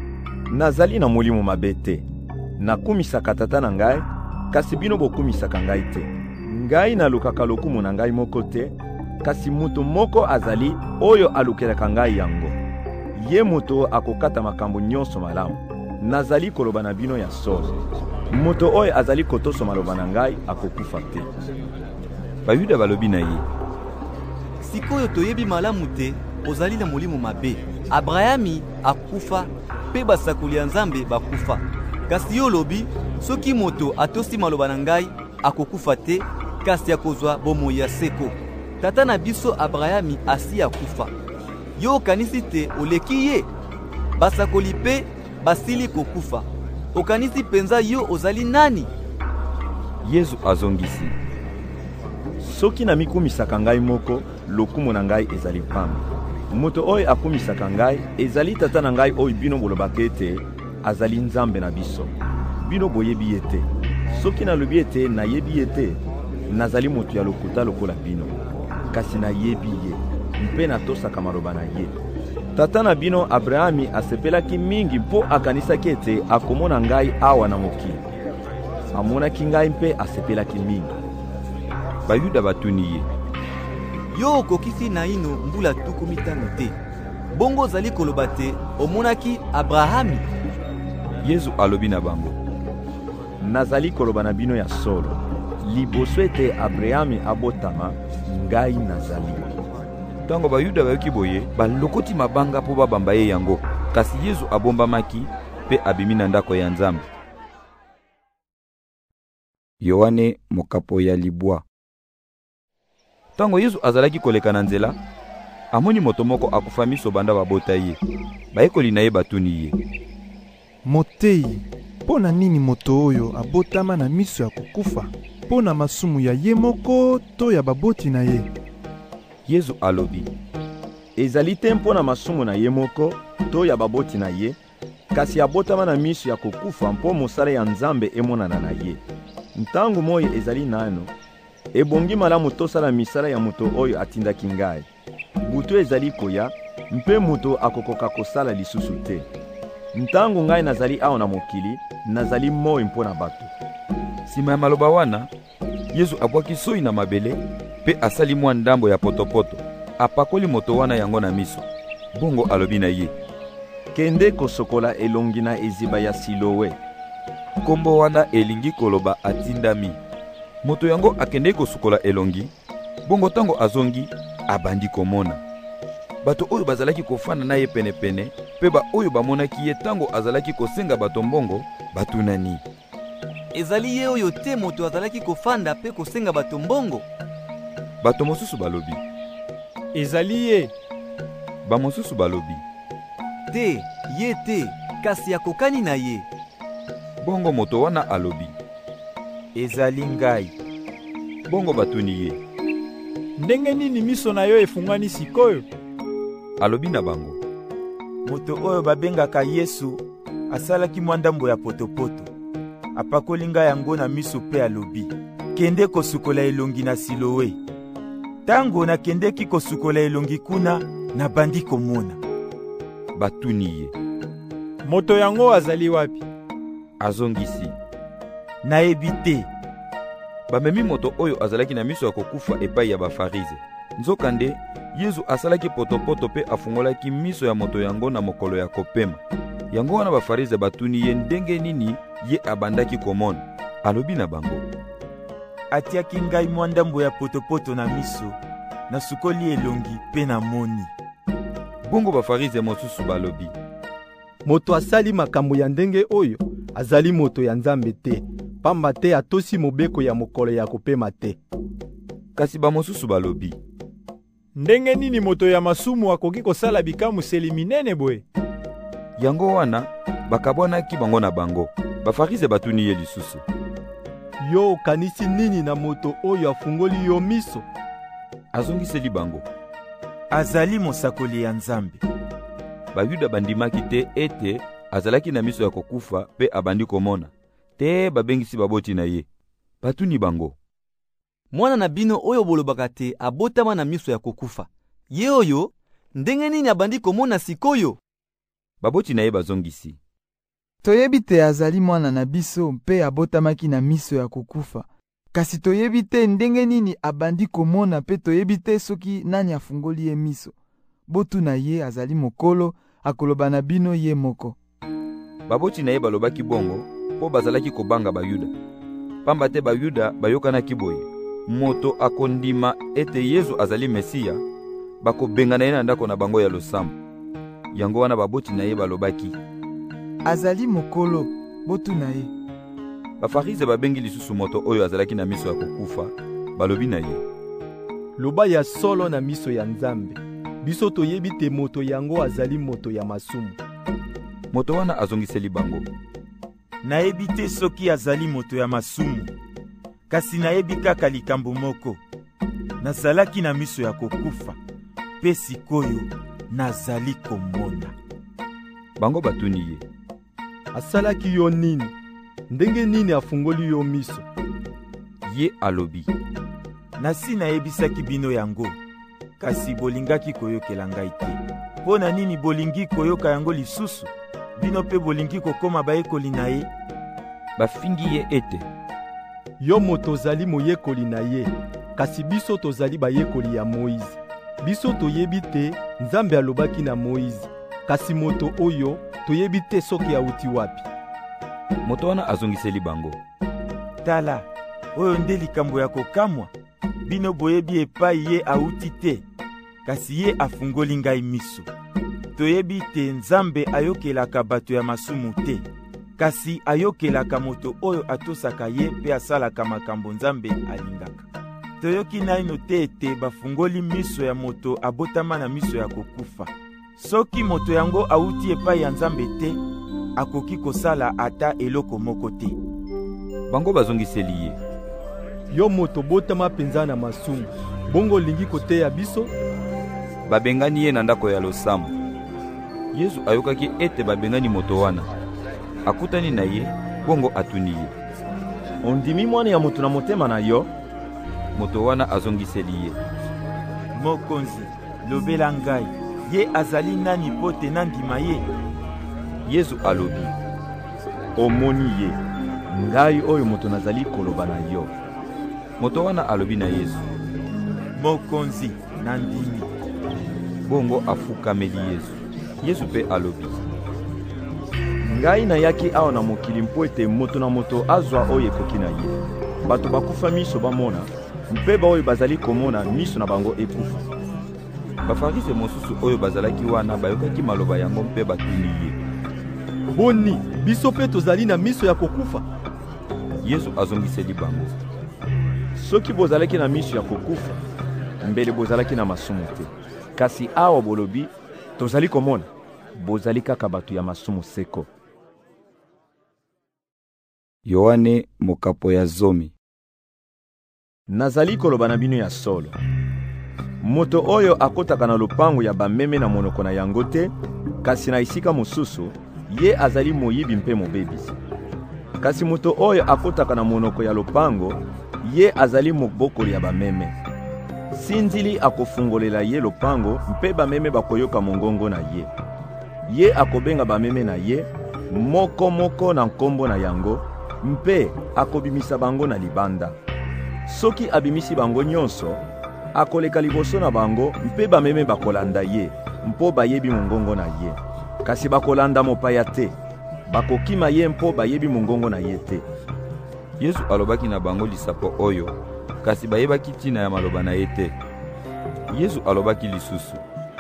nazali na molimo mabe te. Nakumisaka tata na ngai, kasi bino bokumisaka ngai te. Ngai nalukaka lokumu na ngai moko te, kasi mutu moko azali oyo alukelaka ngai yango. Ye mutu akokata makambo nyonso malamu. Nazali koloba na bino ya solo. Mutu oyo azali kotoso maloba na ngai akokufa te. Bayuda balobi na ye: sikoyo toyebi malamu te, ozali na molimo mabe. Abrahami akufa, pe basakoli ya Nzambe bakufa. Kasi yo lobi, soki moto atosi maloba na ngai akokufa te, kasi akozwa bomoi ya seko. Tata na biso Abrahami asi akufa. Yo okanisi te oleki ye, basakoli pe basili kokufa. Okanisi penza yo ozali nani? Yesu azongisi: soki namikumisaka ngai moko, lokumu na ngai ezali pamba. Moto oyo akumisaka ngai ezali tata na ngai oyo bino bolobaka ete azali Nzambe na biso. Bino boyebi ye te. Soki nalobi ete nayebi ye te, nazali moto ya lokuta lokola bino, kasi nayebi ye, mpe natosaka maloba na ye. Tata na bino Abrahami asepelaki mingi mpo akanisaki ete akomona ngai awa na mokili. Amonaki ngai mpe asepelaki mingi. Bayuda batuni ye: yo okokisi na ino mbula 15 te, bongo ozali koloba te omonaki Abrahami? Yesu alobi na bango: nazali koloba na bino ya solo. Liboso ete Abrahami abotama, ngai nazali. Tango bayuda bayoki boye, balokoti mabanga po babamba ye yango, kasi Yesu abombamaki pe abimi na ndako ya Nzambe. Yohane mokapo ya libwa. Tango Yesu azalaki koleka na nzela, amoni moto moko akufa miso banda babota ye. Bayekoli na ye batuni ye: Motei, pona nini moto oyo abotama na miso ya kokufa? Pona masumu ya ye moko to ya baboti na ye? Yesu alobi: ezali te mpona masumu na ye moko to ya baboti na ye, kasi abotama na miso ya kokufa mpo mosala ya Nzambe emonana na ye. Ntango moyi ezali nano, ebongi malamu tosala misala ya moto oyo atindaki ngai. Butu ezali koya, mpe moto akokoka kosala lisusu te. Ntango ngai nazali awa na mokili, nazali moyi mpo na bato. Sima ya maloba wana, Yesu abwaki soyi na mabele, pe asali mwa ndambo ya potopoto, apakoli moto wana yango na miso. Bongo alobi na ye, kende kosokola elongi na eziba ya Silowe. Kombo wana elingi koloba atindami. Moto yango akende kosukola elongi, bongo tango azongi, abandi komona. Bato oyo bazalaki kofanda na ye penepene, pe ba oyo bamonaki ye tango azalaki kosenga bato mbongo, batunani. Ezali ye oyo te moto azalaki kofanda pe kosenga bato mbongo? Bato mosusu balobi, ezali ye. Bamosusu balobi, te, ye te, kasi akokani na ye. Bongo moto wana alobi, ezali ngai. Bongo batuni ye, ndenge nini miso na yo efungwani sikoyo? Alobi na bango, moto oyo babengaka Yesu asalaki mwa ndambo ya potopoto. Apakoli ngai yango na miso pe alobi, kende kosukola elongi na Silowe. Tango nakendeki kosukola elongi kuna, nabandi komona. Batuni ye, moto yango azali wapi? Azongisi, nayebi te. Bamemi moto oyo azalaki na miso ya kokufa epai ya bafarize. Nzokande, Yesu asalaki potopoto pe afungolaki miso ya moto yango na mokolo ya kopema. Yango wana bafarize batuni ye ndenge nini ye abandaki komona. Alobi na bango, atiaki ngai mwa ndambo ya potopoto na miso, nasukoli elongi pe namoni. Bongo bafarize mosusu balobi, moto asali makambo ya ndenge oyo azali moto ya Nzambe te, pamba te atosi mobeko ya mokolo ya kopema te. Kasi bamosusu balobi, ndenge nini moto ya masumu akoki kosala bikamuseli minene boye? Yango wana bakabwanaki bango na bango. Bafarize batuni ye lisusu, yo okanisi nini na moto oyo afungoli yo miso? Azongiseli bango, azali mosakoli ya Nzambe. Bayuda bandimaki te ete azalaki na miso ya kokufa pe abandi komona. Te babengisi baboti na ye. Batuni bango, mwana na bino oyo bolobaka te abotama na miso ya kokufa, ye oyo ndenge nini abandi komona sikoyo? Baboti na ye bazongisi, toyebi te azali mwana na biso mpe abotamaki na miso ya kokufa. Kasi toyebi te ndenge nini abandi komona mpe toyebi te soki nani afungoli ye miso. Botuna ye azali mokolo, akoloba na bino ye moko. Baboti na ye balobaki bongo po bazalaki kobanga Bayuda. Pamba te Bayuda bayokanaki boye, moto akondima ete Yesu azali Mesia, bakobengana ye na ndako na bango ya losambo. Yango wana baboti na ye balobaki, azali mokolo, botuna ye. Bafarize babengi lisusu moto oyo azalaki na miso ya kokufa, balobi na ye, loba ya solo na miso ya Nzambe. Biso toyebi te moto yango azali moto ya masumu. Moto wana azongiseli bango, nayebi te soki azali moto ya masumu, kasi nayebi kaka likambo moko, nazalaki na miso ya kokufa, pe sikoyo nazali komona. Bango batuni ye, asalaki yo nini? Ndenge nini afungoli yo miso? Ye alobi, nasi nayebisaki bino yango, kasi bolingaki koyokela ngai te. Mpo na nini bolingi koyoka yango lisusu? Bino pe bolingi kokoma bayekoli na ye? Bafingi ye ete, yo moto ozali moyekoli na ye, kasi biso tozali bayekoli ya Moïse. Biso toyebi te Nzambe alobaki na Moïse, kasi moto oyo toyebi te soki auti wapi. Moto wana azongiseli bango, tala, oyo nde likambo ya kokamwa. Bino boyebi epai ye auti te, kasi ye afungoli ngai miso. Toyebi te Nzambe ayokelaka bato ya masumu te, kasi ayokelaka moto oyo atosaka ye pe asalaka makambo Nzambe alingaka. Toyoki naino te ete bafungoli miso ya moto abotama na miso ya kokufa. Soki moto yango auti epai ya Nzambe te, akoki kosala ata eloko moko te. Bango bazongiseli ye, yo moto botama penza na masumu, bongo lingi koteya biso? Babengani ye na ndako ya losambo. Yesu ayokaki ete babengani moto wana. Akutani na ye, bongo atuni ye. Ondimi mwana ya moto na motema na yo? Moto wana azongiseli ye. Mokonzi, lobela ngai, ye azali nani po te nandima ye? Yesu alobi. Omoni ye, ngai oyo moto nazali koloba na yo. Moto wana alobi na Yesu. Mokonzi, nandimi. Bongo afukameli Yesu. Yesu pe alobi. Ngai nayaki awa na mokili mpo ete moto na moto azwa oyo ekoki na ye. Bato bakufa miso bamona, mpe baoyo bazali komona miso na bango ekufa. Bafarise mosusu oyo bazalaki wana bayokaki maloba yango mpe batuni ye. Boni, biso pe tozali na miso ya kokufa? Yesu azongiseli bango. Soki bozalaki na miso ya kokufa, mbele bozalaki na masumu te. Kasi awa bolobi, tozali komona, bozali kaka bato ya masumu seko. Yohane mokapo ya zomi. Nazali koloba na bino ya solo. Moto oyo akotaka na lopango ya bameme na monoko na yango te, kasi na isika mosusu, ye azali moyibi mpe mobebisi. Kasi moto oyo akotaka na monoko ya lopango, ye azali mobokoli ya bameme. Sinzili akofungolela ye lopango mpe bameme bakoyoka mongongo na ye. Ye akobenga bameme na ye, moko moko na nkombo na yango, mpe akobimisa bango na libanda. Soki abimisi bango nyonso, akoleka liboso na bango mpe bameme bakolanda ye, mpo bayebi mongongo na ye. Kasi bakolanda mopaya te, bakokima ye mpo bayebi mongongo na ye te. Yesu alobaki na bango lisapo oyo, kasi bayebaki tina ya maloba na ye te. Yesu alobaki lisusu.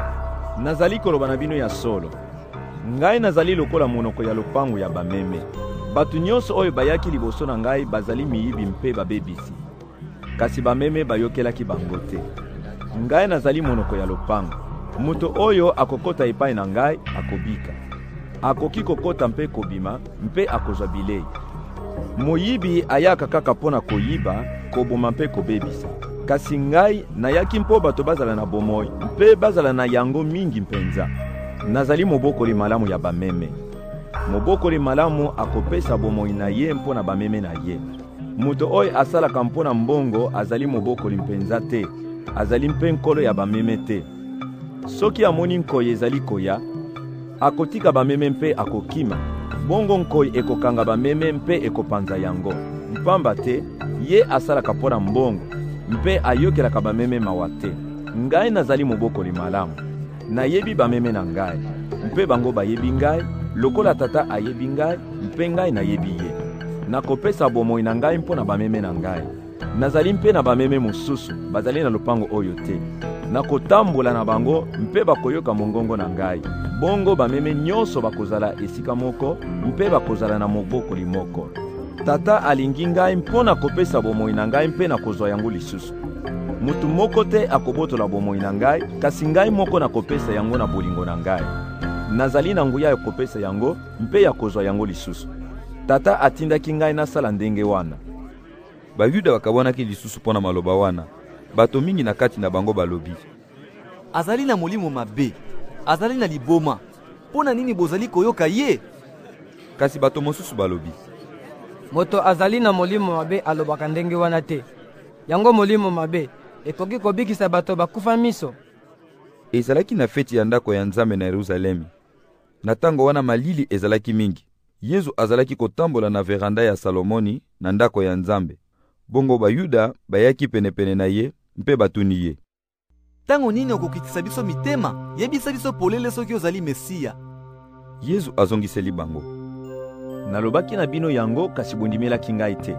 Nazali koloba na bino ya solo. Ngai nazali lokola monoko ya lopango ya bameme. Batu nyonso oyo bayaki liboso na ngai bazali miyibi mpe babebisi. Kasi bameme bayokelaki bango te. Ngai nazali monoko ya lopango. Moto oyo akokota epai na ngai akobika. Akoki kokota mpe kobima mpe akozwa bilei. Moyibi ayaka kaka pona koyiba, koboma mpe kobebisa. Kasi ngai nayaki mpo bato bazala na bomoi mpe bazala na yango mingi mpenza. Nazali mobokoli malamu ya bameme. Mobokoli malamu akopesa bomoi na ye mpo na bameme na ye. Moto oyo asalaka mpo na mbongo azali mobokoli mpenza te, azali mpe nkolo ya bameme te. Soki amoni nkoyi ezali koya, akotika bameme mpe akokima. Bongo nkoyi ekokanga bameme mpe ekopanza yango. Mpamba te, ye asalaka mpo na mbongo, mpe ayokelaka bameme mawa te. Ngai nazali mobokoli malamu. Nayebi bameme na ngai, mpe bango bayebi ngai, lokola tata ayebi ngai, mpe ngai nayebi ye. Nakopesa bomoi na ngai mpo na bameme na ngai. Nazali mpe na bameme mosusu, bazali na lopango oyo te. Nakotambola na bango, mpe bakoyoka mongongo na ngai. Bongo bameme nyonso bakozala esika moko, mpe bakozala na mobokoli moko. Tata alingi ngai mpo na kopesa bomoi na ngai mpe na kozwa yango lisusu. Mutu moko te akobotola bomoi na ngai, kasi ngai moko na kopesa yango na bolingo na ngai. Nazali na nguya ya kopesa yango, mpe ya kozwa yango lisusu. Tata atindaki ngai nasala ndenge wana. Bayuda bakabwanaki lisusu pona maloba wana. Bato mingi na kati na bango balobi. Azali na molimo mabe, azali na liboma. Pona nini bozali koyoka ye? Kasi bato mosusu balobi. Moto azali na molimo mabe alobaka ndenge wana te. Yango molimo mabe ekoki kobikisa bato bakufa miso. Ezalaki na feti ya ndako ya Nzambe na Yerusalemi. Na tango wana malili ezalaki mingi. Yesu azalaki kotambola na veranda ya Salomoni na ndako ya Nzambe. Bongo Bayuda bayaki penepene na ye mpe batuni ye. Tango nini okokitisa biso mitema? Yebisa biso polele soki ozali Mesia. Yesu azongiseli bango. Nalobaki na bino yango kasi bondimelaki ngai te.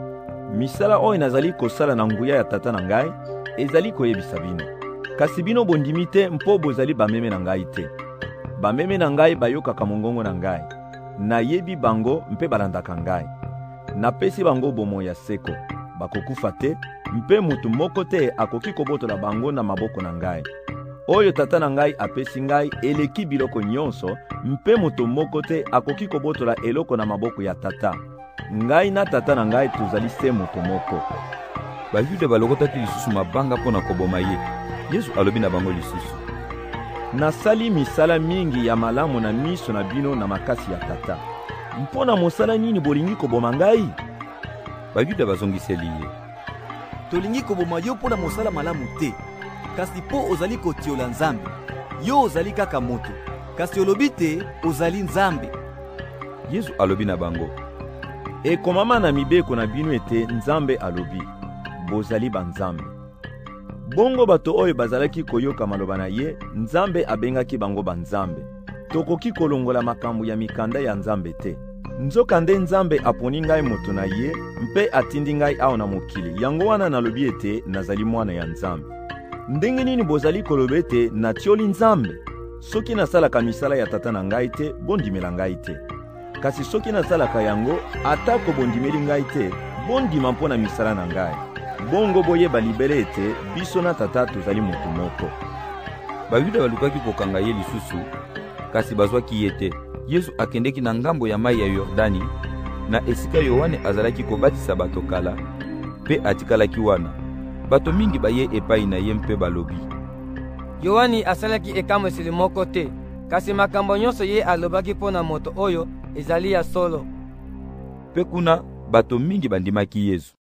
Misala oyo nazali kosala na nguya ya tata na ngai ezali koyebisa bino. Kasi bino bondimi te mpo bozali bameme na ngai te. Bameme na ngai bayokaka mongongo na ngai. Nayebi bango mpe balandaka ngai. Napesi bango bomoi ya seko. Bakokufa te, mpe mutu moko te akoki kobotola bango na maboko na ngai. Oyo tata na ngai apesi ngai eleki biloko nyonso, mpe mutu moko te akoki kobotola eloko na maboko ya tata. Ngai na tata na ngai tozali se mutu moko. Bayuda balokotaki lisusu mabanga pona koboma ye. Yesu alobi na bango lisusu. nasali misala mingi ya malamu na miso na bino na makasi ya tata. Mpo na mosala nini bolingi koboma ngai? Bayuda bazongiseli ye, tolingi koboma yo mpo na mosala malamu te, kasi mpo ozali kotiola Nzambe. Yo ozali kaka moto, kasi olobi te ozali Nzambe. Yesu alobi na bango, ekomama na mibeko na bino ete Nzambe alobi, bozali banzambe. Bongo bato oyo bazalaki koyoka maloba na ye, Nzambe abengaki bango banzambe. Tokoki kolongola makambo ya mikanda ya Nzambe te. Nzokande Nzambe aponi ngai moto na ye, mpe atindi ngai awa na mokili. Yango wana nalobi ete nazali mwana ya Nzambe. Ndenge nini bozali koloba ete natioli Nzambe? Soki nasalaka misala ya tata na ngai te, bondimela ngai te. Kasi soki nasalaka yango, atako bondimeli ngai te, bondima mpo na misala na ngai. Bongo boyeba libele ete biso na tata tozali moto moko. Bayuda balukaki kokanga ye lisusu, kasi bazwaki ye te. Yesu akendeki na ngambo ya mai ya Yordani, na esika Yohane azalaki kobatisa bato kala, mpe atikalaki wana. Bato mingi baye epai na ye mpe balobi, Yohane asalaki ekamwiseli moko te, kasi makambo nyonso ye alobaki mpo na moto oyo ezali ya solo. Mpe kuna bato mingi bandimaki Yesu.